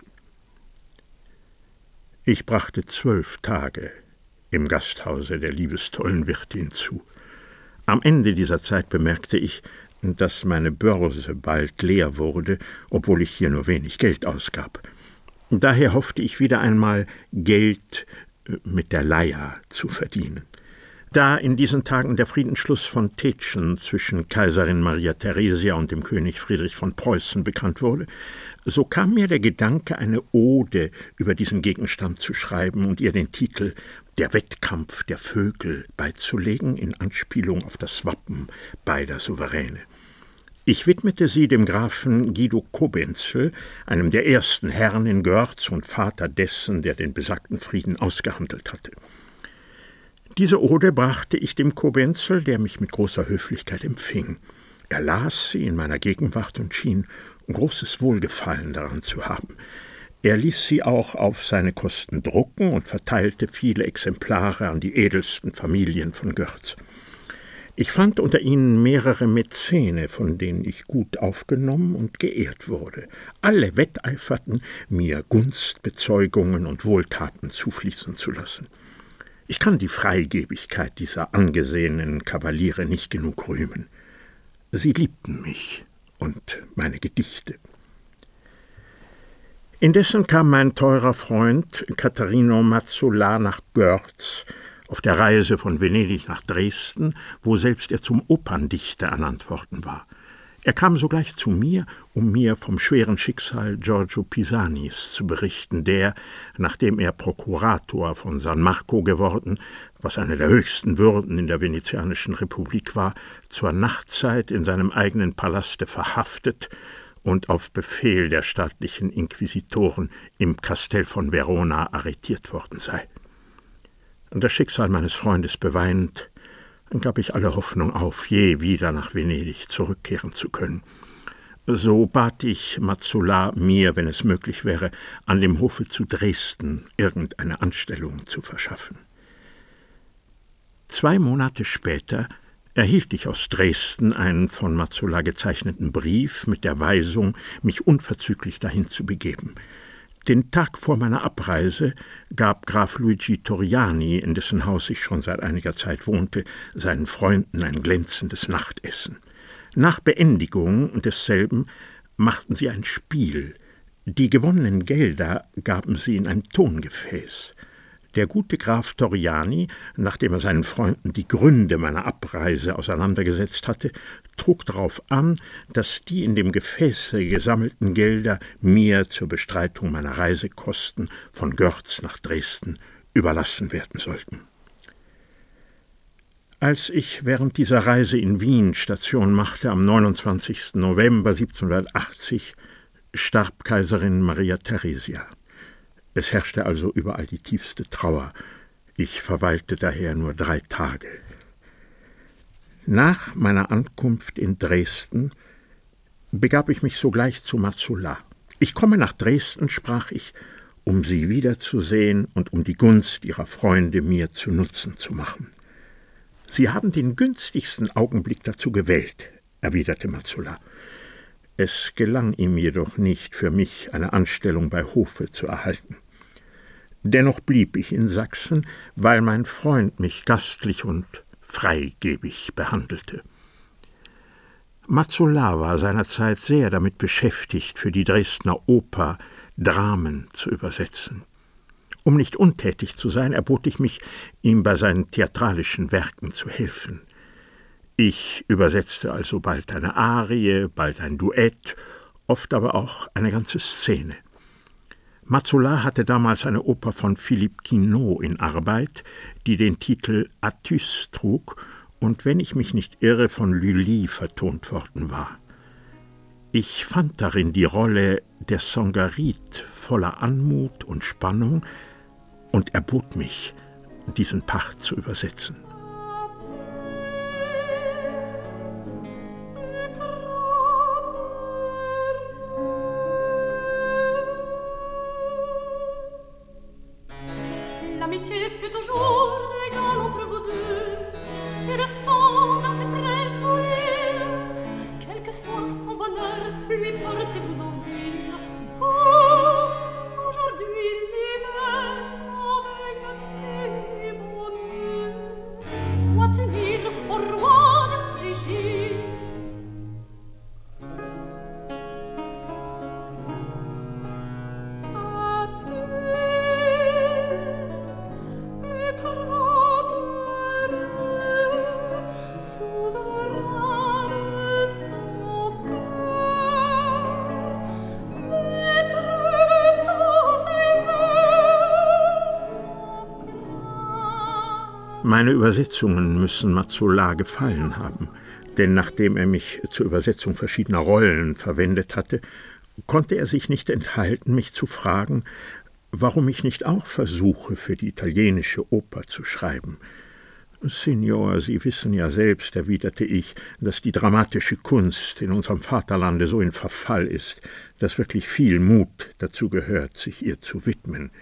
Ich brachte zwölf Tage im Gasthause der liebestollen Wirtin zu. Am Ende dieser Zeit bemerkte ich, dass meine Börse bald leer wurde, obwohl ich hier nur wenig Geld ausgab. Daher hoffte ich wieder einmal, Geld mit der Leier zu verdienen. Da in diesen Tagen der Friedensschluss von Tetschen zwischen Kaiserin Maria Theresia und dem König Friedrich von Preußen bekannt wurde, so kam mir der Gedanke, eine Ode über diesen Gegenstand zu schreiben und ihr den Titel »Der Wettkampf der Vögel« beizulegen, in Anspielung auf das Wappen beider Souveräne. Ich widmete sie dem Grafen Guido Cobenzl, einem der ersten Herren in Görz und Vater dessen, der den besagten Frieden ausgehandelt hatte. Diese Ode brachte ich dem Cobenzl, der mich mit großer Höflichkeit empfing. Er las sie in meiner Gegenwart und schien großes Wohlgefallen daran zu haben. Er ließ sie auch auf seine Kosten drucken und verteilte viele Exemplare an die edelsten Familien von Görz. Ich fand unter ihnen mehrere Mäzene, von denen ich gut aufgenommen und geehrt wurde. Alle wetteiferten, mir Gunstbezeugungen und Wohltaten zufließen zu lassen. Ich kann die Freigebigkeit dieser angesehenen Kavaliere nicht genug rühmen. Sie liebten mich und meine Gedichte. Indessen kam mein teurer Freund Catharino Mazzola nach Görz, auf der Reise von Venedig nach Dresden, wo selbst er zum Operndichter ernannt worden war. Er kam sogleich zu mir, um mir vom schweren Schicksal Giorgio Pisanis zu berichten, der, nachdem er Prokurator von San Marco geworden, was eine der höchsten Würden in der venezianischen Republik war, zur Nachtzeit in seinem eigenen Palaste verhaftet und auf Befehl der staatlichen Inquisitoren im Kastell von Verona arretiert worden sei. Das Schicksal meines Freundes beweinend, gab ich alle Hoffnung auf, je wieder nach Venedig zurückkehren zu können. So bat ich Mazzola, mir, wenn es möglich wäre, an dem Hofe zu Dresden irgendeine Anstellung zu verschaffen. Zwei Monate später erhielt ich aus Dresden einen von Mazzola gezeichneten Brief mit der Weisung, mich unverzüglich dahin zu begeben. Den Tag vor meiner Abreise gab Graf Luigi Torriani, in dessen Haus ich schon seit einiger Zeit wohnte, seinen Freunden ein glänzendes Nachtessen. Nach Beendigung desselben machten sie ein Spiel. Die gewonnenen Gelder gaben sie in ein Tongefäß. Der gute Graf Torriani, nachdem er seinen Freunden die Gründe meiner Abreise auseinandergesetzt hatte, trug darauf an, dass die in dem Gefäße gesammelten Gelder mir zur Bestreitung meiner Reisekosten von Görz nach Dresden überlassen werden sollten. Als ich während dieser Reise in Wien Station machte, am neunundzwanzigsten November siebzehnhundertachtzig, starb Kaiserin Maria Theresia. Es herrschte also überall die tiefste Trauer. Ich verweilte daher nur drei Tage. Nach meiner Ankunft in Dresden begab ich mich sogleich zu Mazzola. »Ich komme nach Dresden«, sprach ich, »um Sie wiederzusehen und um die Gunst Ihrer Freunde mir zu Nutzen zu machen.« »Sie haben den günstigsten Augenblick dazu gewählt«, erwiderte Mazzola. Es gelang ihm jedoch nicht, für mich eine Anstellung bei Hofe zu erhalten. Dennoch blieb ich in Sachsen, weil mein Freund mich gastlich und freigebig behandelte. Mazzola war seinerzeit sehr damit beschäftigt, für die Dresdner Oper Dramen zu übersetzen. Um nicht untätig zu sein, erbot ich mich, ihm bei seinen theatralischen Werken zu helfen. Ich übersetzte also bald eine Arie, bald ein Duett, oft aber auch eine ganze Szene. Mazzola hatte damals eine Oper von Philippe Quinault in Arbeit, die den Titel Atys trug und, wenn ich mich nicht irre, von Lully vertont worden war. Ich fand darin die Rolle der Sangarite voller Anmut und Spannung und erbot mich, diesen Part zu übersetzen. Meine Übersetzungen müssen Mazzola gefallen haben, denn nachdem er mich zur Übersetzung verschiedener Rollen verwendet hatte, konnte er sich nicht enthalten, mich zu fragen, warum ich nicht auch versuche, für die italienische Oper zu schreiben. »Signor, Sie wissen ja selbst«, erwiderte ich, »dass die dramatische Kunst in unserem Vaterlande so in Verfall ist, dass wirklich viel Mut dazu gehört, sich ihr zu widmen.«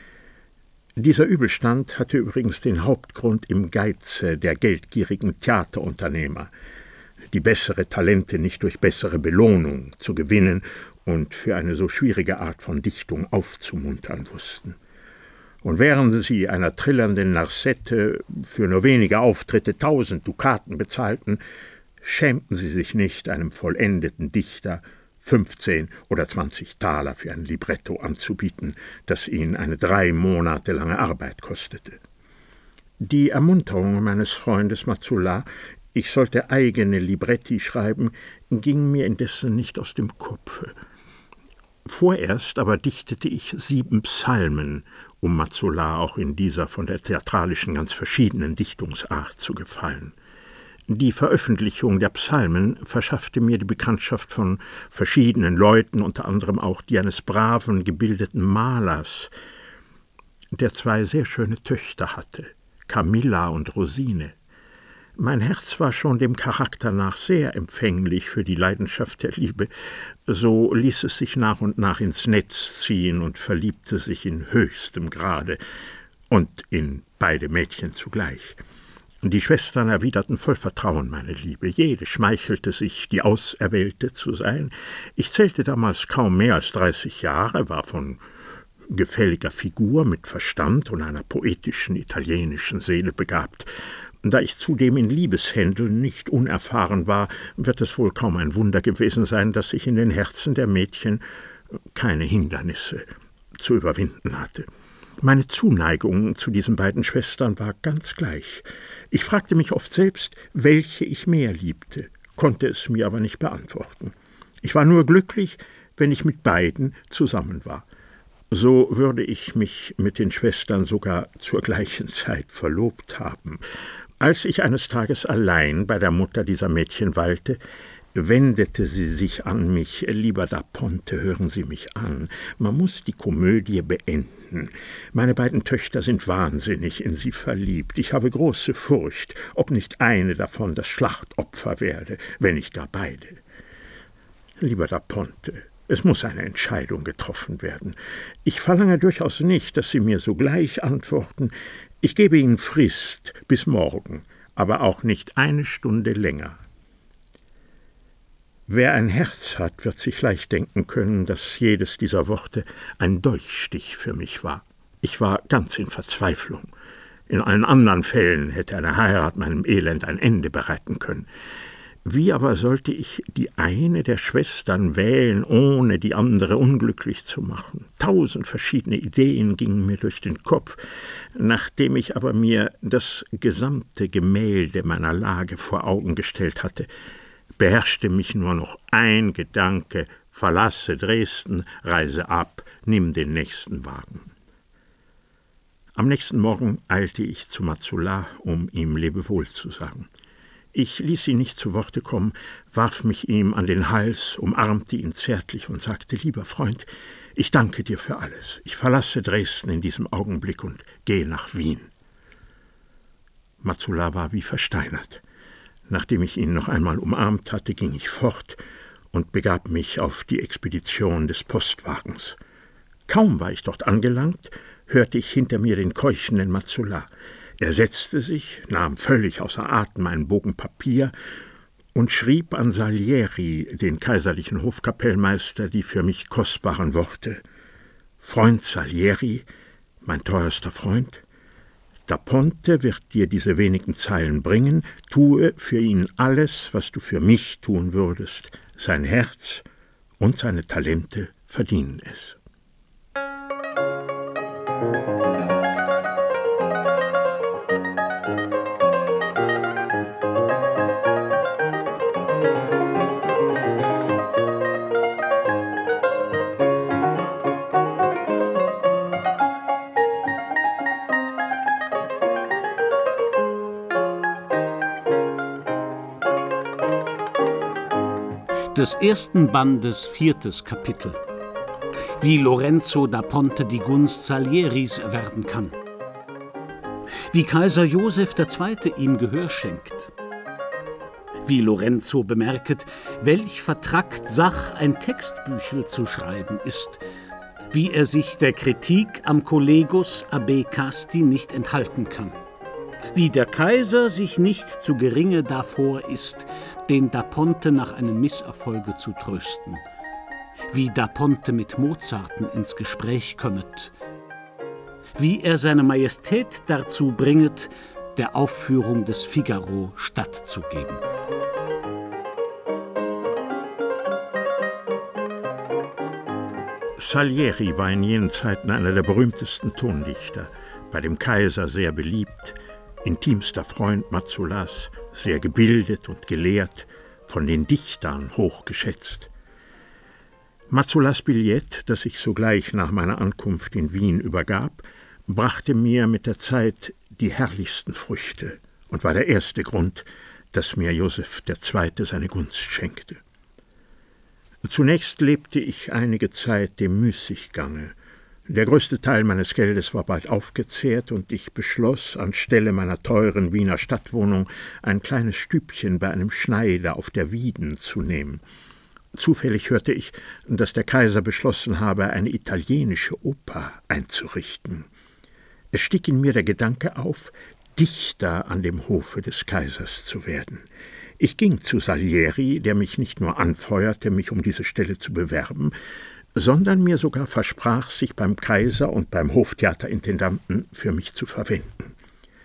Dieser Übelstand hatte übrigens den Hauptgrund im Geize der geldgierigen Theaterunternehmer, die bessere Talente nicht durch bessere Belohnung zu gewinnen und für eine so schwierige Art von Dichtung aufzumuntern wussten. Und während sie einer trillernden Narsette für nur wenige Auftritte tausend Dukaten bezahlten, schämten sie sich nicht, einem vollendeten Dichter fünfzehn oder zwanzig Taler für ein Libretto anzubieten, das ihn eine drei Monate lange Arbeit kostete. Die Ermunterung meines Freundes Mazzola ich sollte eigene Libretti schreiben, ging mir indessen nicht aus dem Kopfe. Vorerst aber dichtete ich sieben Psalmen, um Mazzola auch in dieser von der theatralischen ganz verschiedenen Dichtungsart zu gefallen. Die Veröffentlichung der Psalmen verschaffte mir die Bekanntschaft von verschiedenen Leuten, unter anderem auch die eines braven, gebildeten Malers, der zwei sehr schöne Töchter hatte, Camilla und Rosine. Mein Herz war schon dem Charakter nach sehr empfänglich für die Leidenschaft der Liebe, so ließ es sich nach und nach ins Netz ziehen und verliebte sich in höchstem Grade und in beide Mädchen zugleich. Die Schwestern erwiderten voll Vertrauen meine Liebe, jede schmeichelte sich, die Auserwählte zu sein. Ich zählte damals kaum mehr als dreißig Jahre, war von gefälliger Figur, mit Verstand und einer poetischen italienischen Seele begabt. Da ich zudem in Liebeshändeln nicht unerfahren war, wird es wohl kaum ein Wunder gewesen sein, dass ich in den Herzen der Mädchen keine Hindernisse zu überwinden hatte. Meine Zuneigung zu diesen beiden Schwestern war ganz gleich. Ich fragte mich oft selbst, welche ich mehr liebte, konnte es mir aber nicht beantworten. Ich war nur glücklich, wenn ich mit beiden zusammen war. So würde ich mich mit den Schwestern sogar zur gleichen Zeit verlobt haben. Als ich eines Tages allein bei der Mutter dieser Mädchen weilte, wendete sie sich an mich. »Lieber da Ponte, hören Sie mich an. Man muss die Komödie beenden. Meine beiden Töchter sind wahnsinnig in Sie verliebt. Ich habe große Furcht, ob nicht eine davon das Schlachtopfer werde, wenn nicht gar beide. Lieber da Ponte, es muss eine Entscheidung getroffen werden. Ich verlange durchaus nicht, dass Sie mir sogleich antworten. Ich gebe Ihnen Frist bis morgen, aber auch nicht eine Stunde länger.« Wer ein Herz hat, wird sich leicht denken können, dass jedes dieser Worte ein Dolchstich für mich war. Ich war ganz in Verzweiflung. In allen anderen Fällen hätte eine Heirat meinem Elend ein Ende bereiten können. Wie aber sollte ich die eine der Schwestern wählen, ohne die andere unglücklich zu machen? Tausend verschiedene Ideen gingen mir durch den Kopf. Nachdem ich aber mir das gesamte Gemälde meiner Lage vor Augen gestellt hatte, beherrschte mich nur noch ein Gedanke: verlasse Dresden, reise ab, nimm den nächsten Wagen. Am nächsten Morgen eilte ich zu Mazzola, um ihm Lebewohl zu sagen. Ich ließ ihn nicht zu Worte kommen, warf mich ihm an den Hals, umarmte ihn zärtlich und sagte: »Lieber Freund, ich danke dir für alles. Ich verlasse Dresden in diesem Augenblick und gehe nach Wien.« Mazzola war wie versteinert. Nachdem ich ihn noch einmal umarmt hatte, ging ich fort und begab mich auf die Expedition des Postwagens. Kaum war ich dort angelangt, hörte ich hinter mir den keuchenden Mazzola. Er setzte sich, nahm völlig außer Atem einen Bogen Papier und schrieb an Salieri, den kaiserlichen Hofkapellmeister, die für mich kostbaren Worte: »Freund Salieri, mein teuerster Freund, da Ponte wird dir diese wenigen Zeilen bringen, tue für ihn alles, was du für mich tun würdest. Sein Herz und seine Talente verdienen es.«
Des ersten Bandes viertes Kapitel. Wie Lorenzo da Ponte die Gunst Salieris erwerben kann. Wie Kaiser Joseph der Zweite ihm Gehör schenkt. Wie Lorenzo bemerket, welch vertrackt Sach ein Textbüchel zu schreiben ist. Wie er sich der Kritik am Collegus Abbe Casti nicht enthalten kann. Wie der Kaiser sich nicht zu geringe davor ist, den da Ponte nach einem Misserfolge zu trösten. Wie da Ponte mit Mozarten ins Gespräch kommet. Wie er seine Majestät dazu bringet, der Aufführung des Figaro stattzugeben.
Salieri war in jenen Zeiten einer der berühmtesten Tondichter, bei dem Kaiser sehr beliebt, intimster Freund Mazzolas, sehr gebildet und gelehrt, von den Dichtern hochgeschätzt. Mazzolas Billett, das ich sogleich nach meiner Ankunft in Wien übergab, brachte mir mit der Zeit die herrlichsten Früchte und war der erste Grund, dass mir Joseph der Zweite seine Gunst schenkte. Zunächst lebte ich einige Zeit dem Müßiggange. Der größte Teil meines Geldes war bald aufgezehrt, und ich beschloss, anstelle meiner teuren Wiener Stadtwohnung ein kleines Stübchen bei einem Schneider auf der Wieden zu nehmen. Zufällig hörte ich, dass der Kaiser beschlossen habe, eine italienische Oper einzurichten. Es stieg in mir der Gedanke auf, Dichter an dem Hofe des Kaisers zu werden. Ich ging zu Salieri, der mich nicht nur anfeuerte, mich um diese Stelle zu bewerben, sondern mir sogar versprach, sich beim Kaiser und beim Hoftheaterintendanten für mich zu verwenden.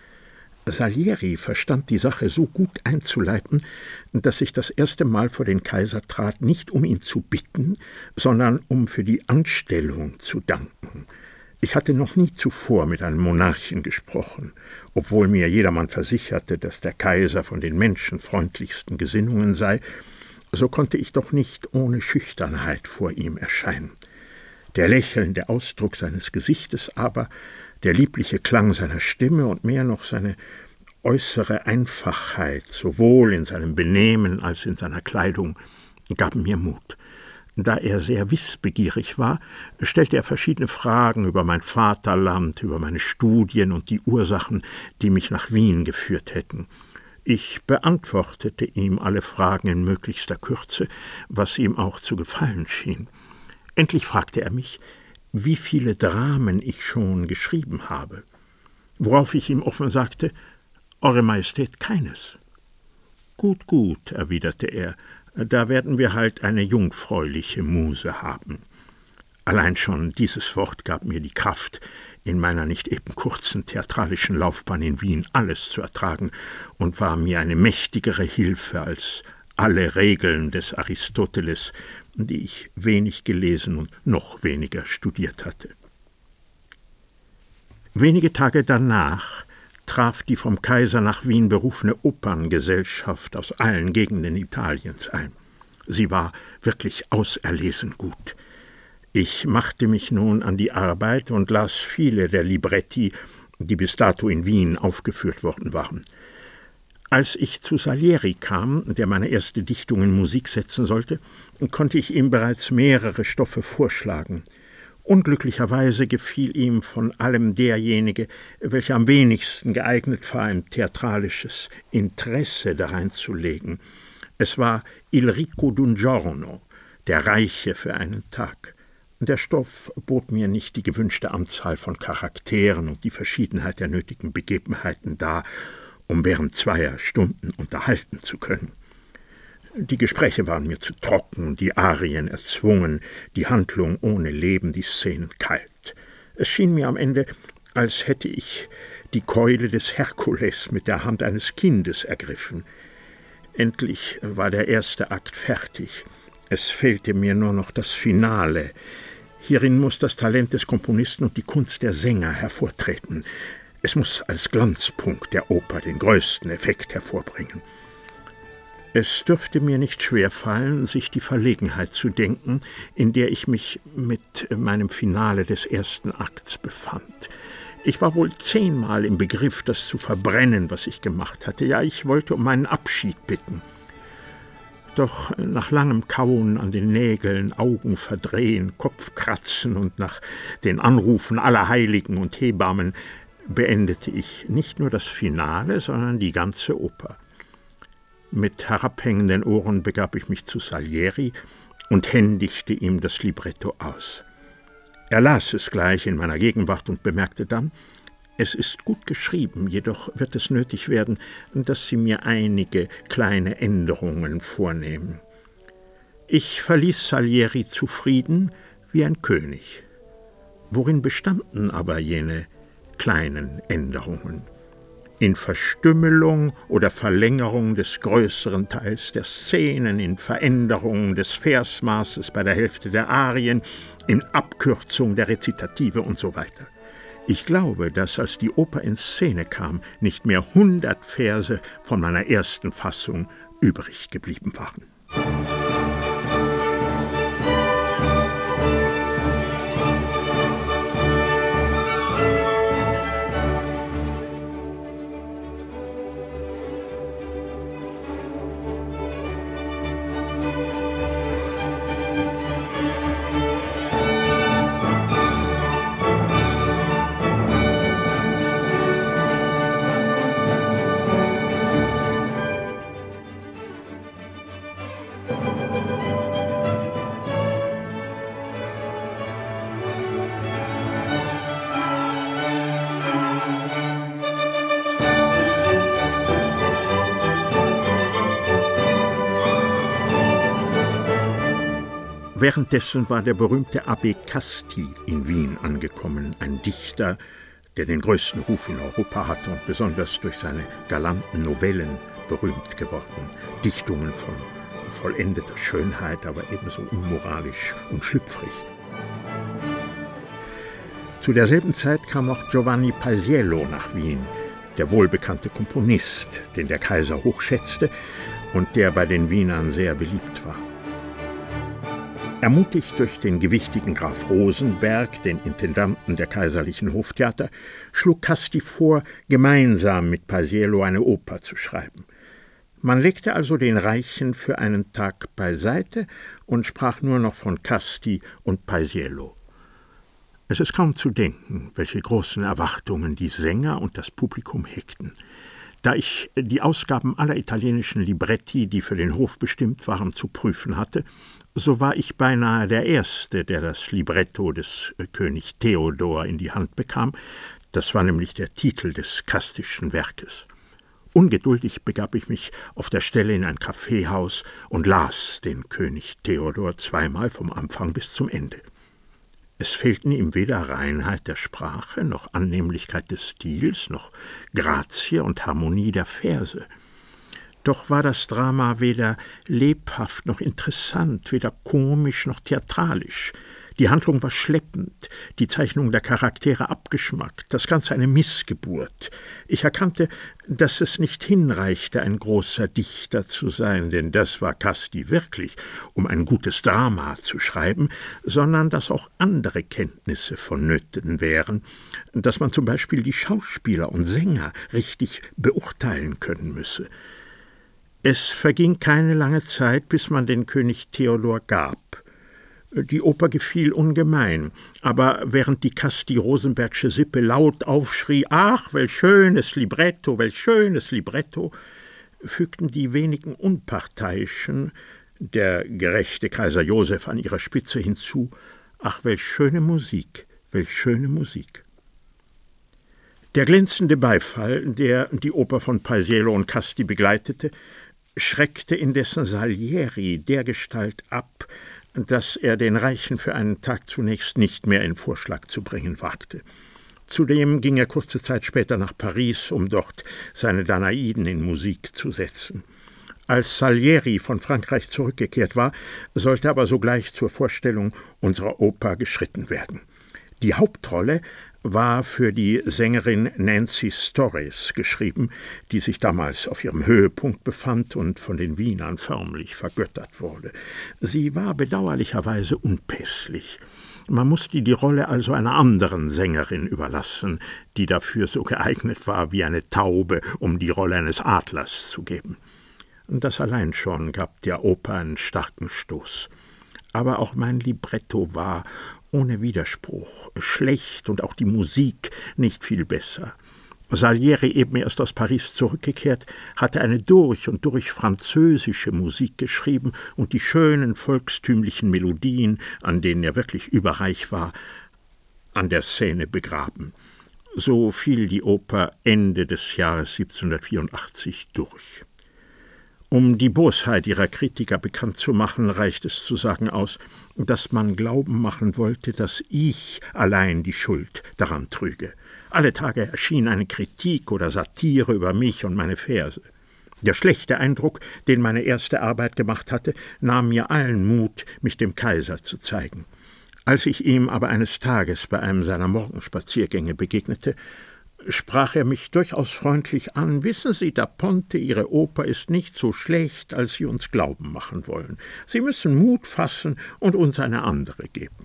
Salieri verstand die Sache so gut einzuleiten, dass ich das erste Mal vor den Kaiser trat, nicht um ihn zu bitten, sondern um für die Anstellung zu danken. Ich hatte noch nie zuvor mit einem Monarchen gesprochen, obwohl mir jedermann versicherte, dass der Kaiser von den menschenfreundlichsten Gesinnungen sei, so konnte ich doch nicht ohne Schüchternheit vor ihm erscheinen. Der lächelnde Ausdruck seines Gesichtes aber, der liebliche Klang seiner Stimme und mehr noch seine äußere Einfachheit, sowohl in seinem Benehmen als in seiner Kleidung, gaben mir Mut. Da er sehr wissbegierig war, stellte er verschiedene Fragen über mein Vaterland, über meine Studien und die Ursachen, die mich nach Wien geführt hätten. Ich beantwortete ihm alle Fragen in möglichster Kürze, was ihm auch zu gefallen schien. Endlich fragte er mich, wie viele Dramen ich schon geschrieben habe, worauf ich ihm offen sagte, Eure Majestät keines. Gut, gut, erwiderte er, da werden wir halt eine jungfräuliche Muse haben. Allein schon dieses Wort gab mir die Kraft, in meiner nicht eben kurzen theatralischen Laufbahn in Wien alles zu ertragen und war mir eine mächtigere Hilfe als alle Regeln des Aristoteles, die ich wenig gelesen und noch weniger studiert hatte. Wenige Tage danach traf die vom Kaiser nach Wien berufene Operngesellschaft aus allen Gegenden Italiens ein. Sie war wirklich auserlesen gut. Ich machte mich nun an die Arbeit und las viele der Libretti, die bis dato in Wien aufgeführt worden waren. Als ich zu Salieri kam, der meine erste Dichtung in Musik setzen sollte, konnte ich ihm bereits mehrere Stoffe vorschlagen. Unglücklicherweise gefiel ihm von allem derjenige, welcher am wenigsten geeignet war, ein theatralisches Interesse dareinzulegen. Es war Il ricco d'un giorno, der Reiche für einen Tag. Der Stoff bot mir nicht die gewünschte Anzahl von Charakteren und die Verschiedenheit der nötigen Begebenheiten dar, um während zweier Stunden unterhalten zu können. Die Gespräche waren mir zu trocken, die Arien erzwungen, die Handlung ohne Leben, die Szenen kalt. Es schien mir am Ende, als hätte ich die Keule des Herkules mit der Hand eines Kindes ergriffen. Endlich war der erste Akt fertig. Es fehlte mir nur noch das Finale. Hierin muss das Talent des Komponisten und die Kunst der Sänger hervortreten. Es muss als Glanzpunkt der Oper den größten Effekt hervorbringen. Es dürfte mir nicht schwerfallen, sich die Verlegenheit zu denken, in der ich mich mit meinem Finale des ersten Akts befand. Ich war wohl zehnmal im Begriff, das zu verbrennen, was ich gemacht hatte. Ja, ich wollte um meinen Abschied bitten. Doch nach langem Kauen an den Nägeln, Augen verdrehen, Kopfkratzen und nach den Anrufen aller Heiligen und Hebammen beendete ich nicht nur das Finale, sondern die ganze Oper. Mit herabhängenden Ohren begab ich mich zu Salieri und händigte ihm das Libretto aus. Er las es gleich in meiner Gegenwart und bemerkte dann, es ist gut geschrieben, jedoch wird es nötig werden, dass Sie mir einige kleine Änderungen vornehmen. Ich verließ Salieri zufrieden wie ein König. Worin bestanden aber jene kleinen Änderungen? In Verstümmelung oder Verlängerung des größeren Teils der Szenen, in Veränderung des Versmaßes bei der Hälfte der Arien, in Abkürzung der Rezitative und so weiter. Ich glaube, dass, als die Oper in Szene kam, nicht mehr hundert Verse von meiner ersten Fassung übrig geblieben waren. Währenddessen war der berühmte Abbé Casti in Wien angekommen, ein Dichter, der den größten Ruf in Europa hatte und besonders durch seine galanten Novellen berühmt geworden. Dichtungen von vollendeter Schönheit, aber ebenso unmoralisch und schlüpfrig. Zu derselben Zeit kam auch Giovanni Paisiello nach Wien, der wohlbekannte Komponist, den der Kaiser hochschätzte und der bei den Wienern sehr beliebt war. Ermutigt durch den gewichtigen Graf Rosenberg, den Intendanten der kaiserlichen Hoftheater, schlug Casti vor, gemeinsam mit Paisiello eine Oper zu schreiben. Man legte also den Reichen für einen Tag beiseite und sprach nur noch von Casti und Paisiello. Es ist kaum zu denken, welche großen Erwartungen die Sänger und das Publikum hegten. Da ich die Ausgaben aller italienischen Libretti, die für den Hof bestimmt waren, zu prüfen hatte, so war ich beinahe der Erste, der das Libretto des äh, König Theodor in die Hand bekam. Das war nämlich der Titel des castischen Werkes. Ungeduldig begab ich mich auf der Stelle in ein Kaffeehaus und las den König Theodor zweimal vom Anfang bis zum Ende. Es fehlten ihm weder Reinheit der Sprache, noch Annehmlichkeit des Stils, noch Grazie und Harmonie der Verse. Doch war das Drama weder lebhaft noch interessant, weder komisch noch theatralisch. Die Handlung war schleppend, die Zeichnung der Charaktere abgeschmackt, das Ganze eine Missgeburt. Ich erkannte, dass es nicht hinreichte, ein großer Dichter zu sein, denn das war Casti wirklich, um ein gutes Drama zu schreiben, sondern dass auch andere Kenntnisse vonnöten wären, dass man zum Beispiel die Schauspieler und Sänger richtig beurteilen können müsse. Es verging keine lange Zeit, bis man den König Theodor gab. Die Oper gefiel ungemein, aber während die Casti-Rosenbergsche Sippe laut aufschrie, »Ach, welch schönes Libretto, welch schönes Libretto«, fügten die wenigen Unparteiischen, der gerechte Kaiser Joseph an ihrer Spitze, hinzu, »Ach, welch schöne Musik, welch schöne Musik«. Der glänzende Beifall, der die Oper von Paisiello und Casti begleitete, schreckte indessen Salieri dergestalt ab, dass er den Reichen für einen Tag zunächst nicht mehr in Vorschlag zu bringen wagte. Zudem ging er kurze Zeit später nach Paris, um dort seine Danaiden in Musik zu setzen. Als Salieri von Frankreich zurückgekehrt war, sollte aber sogleich zur Vorstellung unserer Oper geschritten werden. Die Hauptrolle war für die Sängerin Nancy Storace geschrieben, die sich damals auf ihrem Höhepunkt befand und von den Wienern förmlich vergöttert wurde. Sie war bedauerlicherweise unpässlich. Man musste die Rolle also einer anderen Sängerin überlassen, die dafür so geeignet war wie eine Taube, um die Rolle eines Adlers zu geben. Das allein schon gab der Oper einen starken Stoß. Aber auch mein Libretto war ohne Widerspruch schlecht und auch die Musik nicht viel besser. Salieri, eben erst aus Paris zurückgekehrt, hatte eine durch und durch französische Musik geschrieben und die schönen volkstümlichen Melodien, an denen er wirklich überreich war, an der Szene begraben. So fiel die Oper Ende des Jahres siebzehnhundertvierundachtzig durch. Um die Bosheit ihrer Kritiker bekannt zu machen, reicht es zu sagen aus, dass man glauben machen wollte, dass ich allein die Schuld daran trüge. Alle Tage erschien eine Kritik oder Satire über mich und meine Verse. Der schlechte Eindruck, den meine erste Arbeit gemacht hatte, nahm mir allen Mut, mich dem Kaiser zu zeigen. Als ich ihm aber eines Tages bei einem seiner Morgenspaziergänge begegnete, sprach er mich durchaus freundlich an: »Wissen Sie, da Ponte, Ihre Oper ist nicht so schlecht, als Sie uns glauben machen wollen. Sie müssen Mut fassen und uns eine andere geben.«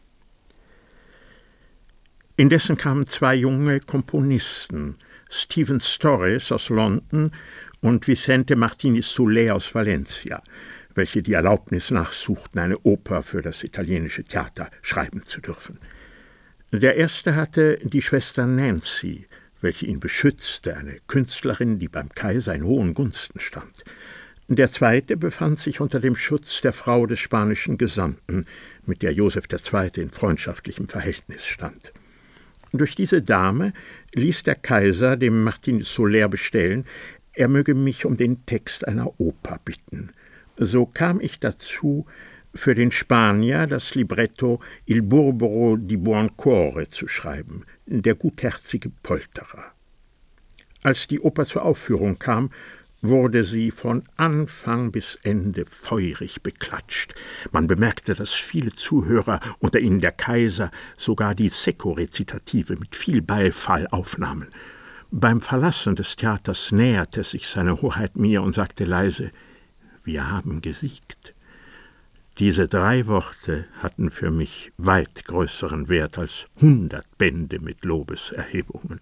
Indessen kamen zwei junge Komponisten, Stephen Storris aus London und Vicente Martínez Soler aus Valencia, welche die Erlaubnis nachsuchten, eine Oper für das italienische Theater schreiben zu dürfen. Der erste hatte die Schwester Nancy, welche ihn beschützte, eine Künstlerin, die beim Kaiser in hohen Gunsten stand. Der zweite befand sich unter dem Schutz der Frau des spanischen Gesandten, mit der Josef der Zweite in freundschaftlichem Verhältnis stand. Durch diese Dame ließ der Kaiser dem Martínez Soler bestellen, er möge mich um den Text einer Oper bitten. So kam ich dazu, für den Spanier das Libretto Il Burbero di Buoncuore zu schreiben, der gutherzige Polterer. Als die Oper zur Aufführung kam, wurde sie von Anfang bis Ende feurig beklatscht. Man bemerkte, dass viele Zuhörer, unter ihnen der Kaiser, sogar die Secco-Rezitative mit viel Beifall aufnahmen. Beim Verlassen des Theaters näherte sich seine Hoheit mir und sagte leise: »Wir haben gesiegt.« Diese drei Worte hatten für mich weit größeren Wert als hundert Bände mit Lobeserhebungen.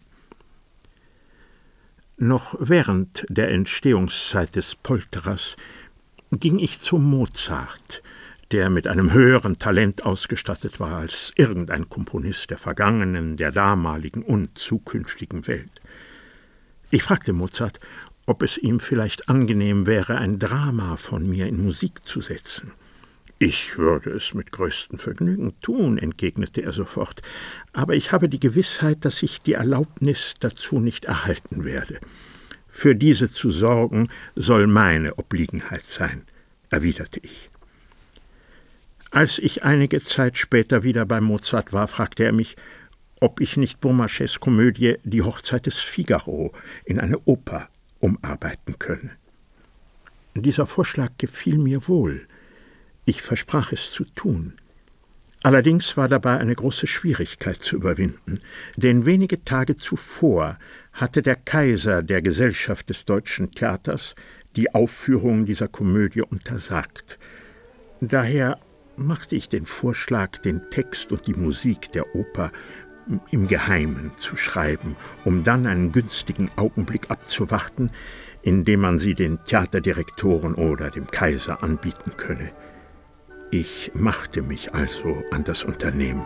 Noch während der Entstehungszeit des Polterers ging ich zu Mozart, der mit einem höheren Talent ausgestattet war als irgendein Komponist der vergangenen, der damaligen und zukünftigen Welt. Ich fragte Mozart, ob es ihm vielleicht angenehm wäre, ein Drama von mir in Musik zu setzen. »Ich würde es mit größtem Vergnügen tun«, entgegnete er sofort, »aber ich habe die Gewissheit, dass ich die Erlaubnis dazu nicht erhalten werde. Für diese zu sorgen soll meine Obliegenheit sein«, erwiderte ich. Als ich einige Zeit später wieder bei Mozart war, fragte er mich, ob ich nicht Beaumarchais Komödie »Die Hochzeit des Figaro« in eine Oper umarbeiten könne. Dieser Vorschlag gefiel mir wohl. Ich versprach es zu tun. Allerdings war dabei eine große Schwierigkeit zu überwinden, denn wenige Tage zuvor hatte der Kaiser der Gesellschaft des Deutschen Theaters die Aufführung dieser Komödie untersagt. Daher machte ich den Vorschlag, den Text und die Musik der Oper im Geheimen zu schreiben, um dann einen günstigen Augenblick abzuwarten, in dem man sie den Theaterdirektoren oder dem Kaiser anbieten könne. Ich machte mich also an das Unternehmen.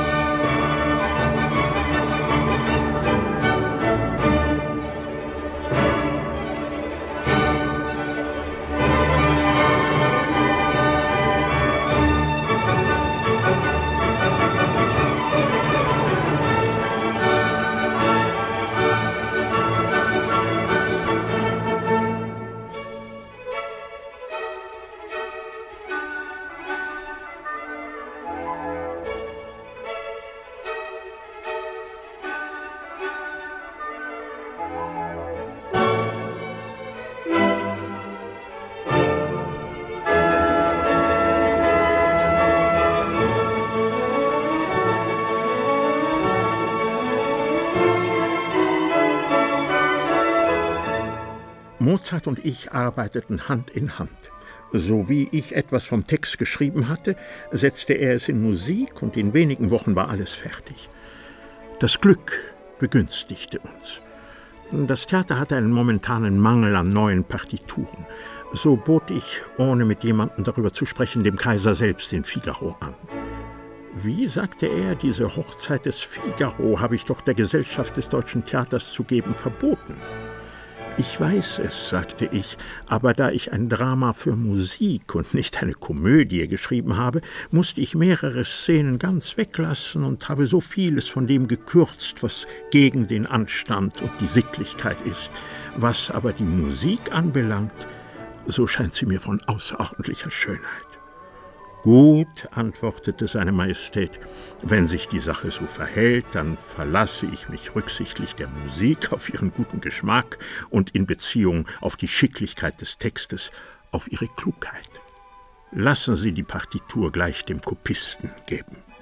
Mozart und ich arbeiteten Hand in Hand. So wie ich etwas vom Text geschrieben hatte, setzte er es in Musik und in wenigen Wochen war alles fertig. Das Glück begünstigte uns. Das Theater hatte einen momentanen Mangel an neuen Partituren. So bot ich, ohne mit jemandem darüber zu sprechen, dem Kaiser selbst den Figaro an. Wie, sagte er, diese Hochzeit des Figaro habe ich doch der Gesellschaft des Deutschen Theaters zu geben verboten. Ich weiß es, sagte ich, aber da ich ein Drama für Musik und nicht eine Komödie geschrieben habe, musste ich mehrere Szenen ganz weglassen und habe so vieles von dem gekürzt, was gegen den Anstand und die Sittlichkeit ist. Was aber die Musik anbelangt, so scheint sie mir von außerordentlicher Schönheit. »Gut«, antwortete seine Majestät, »wenn sich die Sache so verhält, dann verlasse ich mich rücksichtlich der Musik auf ihren guten Geschmack und in Beziehung auf die Schicklichkeit des Textes auf ihre Klugheit. Lassen Sie die Partitur gleich dem Kopisten geben.«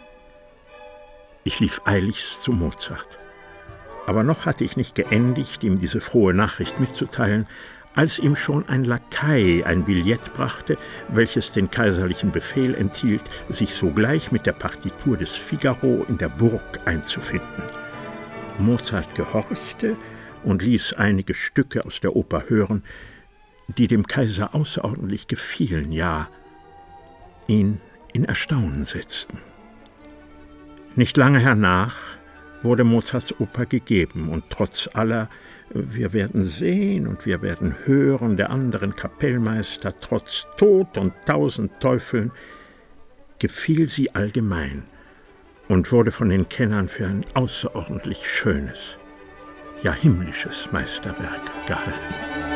Ich lief eiligst zu Mozart. Aber noch hatte ich nicht geendigt, ihm diese frohe Nachricht mitzuteilen, als ihm schon ein Lakai ein Billett brachte, welches den kaiserlichen Befehl enthielt, sich sogleich mit der Partitur des Figaro in der Burg einzufinden. Mozart gehorchte und ließ einige Stücke aus der Oper hören, die dem Kaiser außerordentlich gefielen, ja, ihn in Erstaunen setzten. Nicht lange hernach wurde Mozarts Oper gegeben und trotz aller „Wir werden sehen und wir werden hören“ der anderen Kapellmeister, trotz Tod und tausend Teufeln, gefiel sie allgemein und wurde von den Kennern für ein außerordentlich schönes, ja himmlisches Meisterwerk gehalten.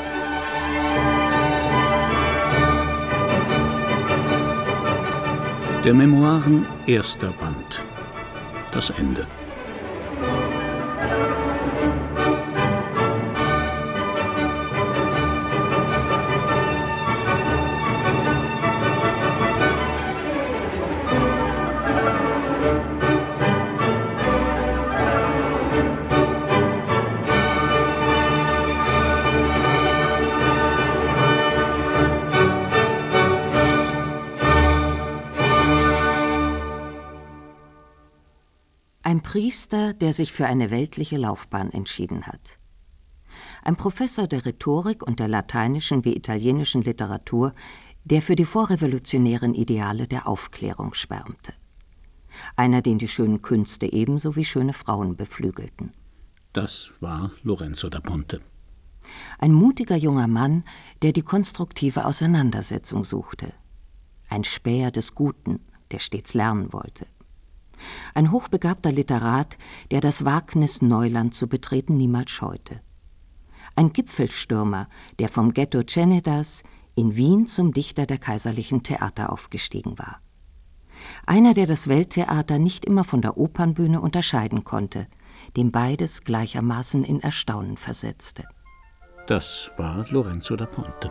Der Memoiren erster Band. Das Ende.
Ein Priester, der sich für eine weltliche Laufbahn entschieden hat. Ein Professor der Rhetorik und der lateinischen wie italienischen Literatur, der für die vorrevolutionären Ideale der Aufklärung schwärmte. Einer, den die schönen Künste ebenso wie schöne Frauen beflügelten.
Das war Lorenzo da Ponte.
Ein mutiger junger Mann, der die konstruktive Auseinandersetzung suchte. Ein Späher des Guten, der stets lernen wollte. Ein hochbegabter Literat, der das Wagnis, Neuland zu betreten, niemals scheute. Ein Gipfelstürmer, der vom Ghetto Cenedas in Wien zum Dichter der kaiserlichen Theater aufgestiegen war. Einer, der das Welttheater nicht immer von der Opernbühne unterscheiden konnte, dem beides gleichermaßen in Erstaunen versetzte.
Das war Lorenzo da Ponte.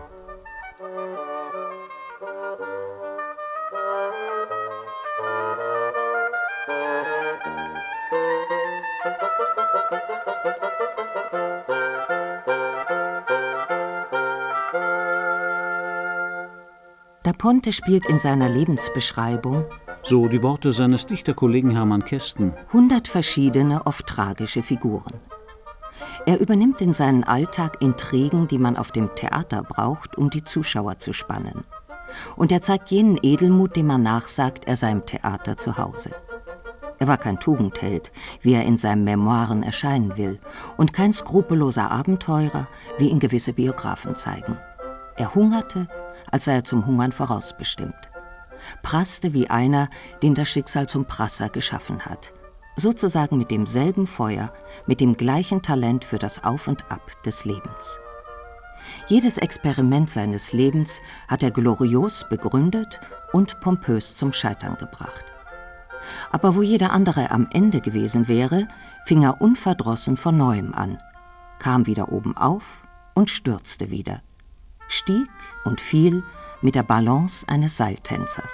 Da Ponte spielt in seiner Lebensbeschreibung,
so die Worte seines Dichterkollegen Hermann Kästen,
hundert verschiedene, oft tragische Figuren. Er übernimmt in seinen Alltag Intrigen, die man auf dem Theater braucht, um die Zuschauer zu spannen. Und er zeigt jenen Edelmut, dem man nachsagt, er sei im Theater zu Hause. Er war kein Tugendheld, wie er in seinen Memoiren erscheinen will, und kein skrupelloser Abenteurer, wie ihn gewisse Biografen zeigen. Er hungerte, als sei er zum Hungern vorausbestimmt. Prasste wie einer, den das Schicksal zum Prasser geschaffen hat. Sozusagen mit demselben Feuer, mit dem gleichen Talent für das Auf und Ab des Lebens. Jedes Experiment seines Lebens hat er glorios begründet und pompös zum Scheitern gebracht. Aber wo jeder andere am Ende gewesen wäre, fing er unverdrossen von Neuem an, kam wieder oben auf und stürzte wieder. Stieg und fiel mit der Balance eines Seiltänzers.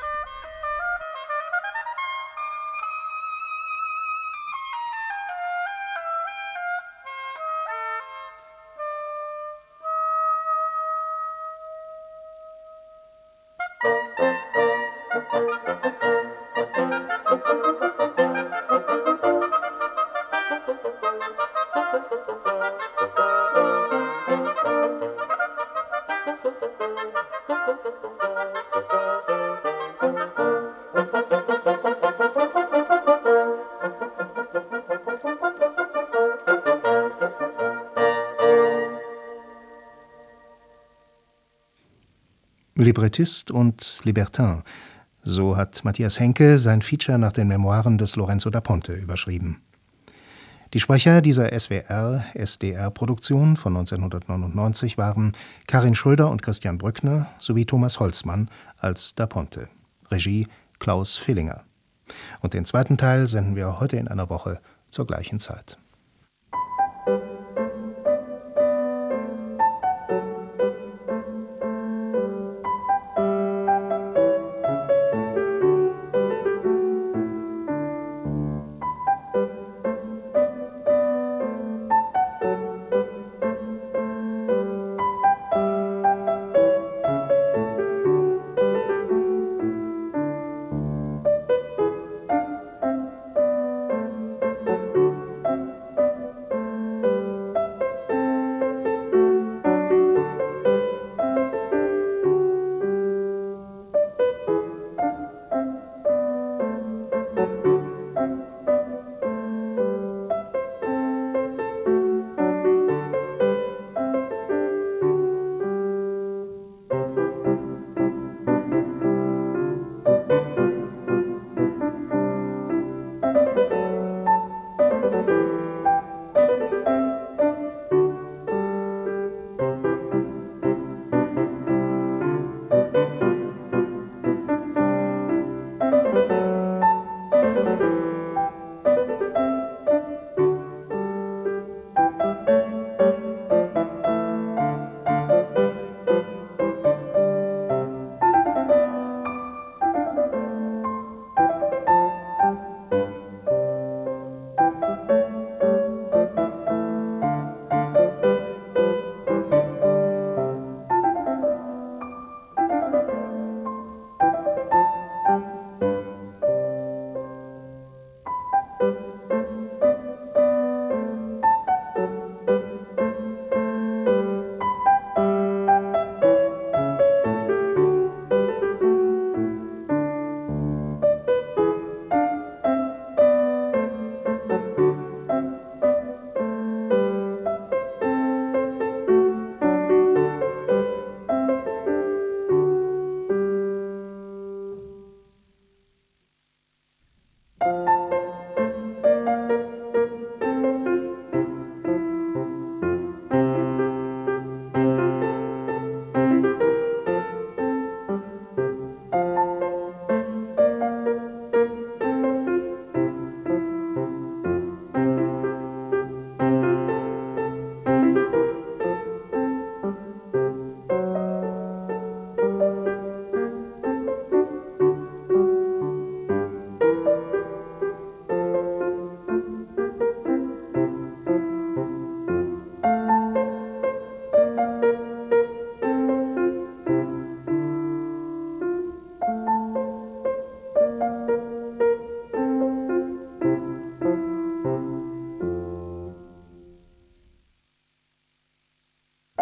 Librettist und Libertin, so hat Matthias Henke sein Feature nach den Memoiren des Lorenzo da Ponte überschrieben. Die Sprecher dieser S W R-S D R-Produktion von neunzehnhundertneunundneunzig waren Karin Schröder und Christian Brückner sowie Thomas Holzmann als da Ponte. Regie Klaus Villinger. Und den zweiten Teil senden wir heute in einer Woche zur gleichen Zeit.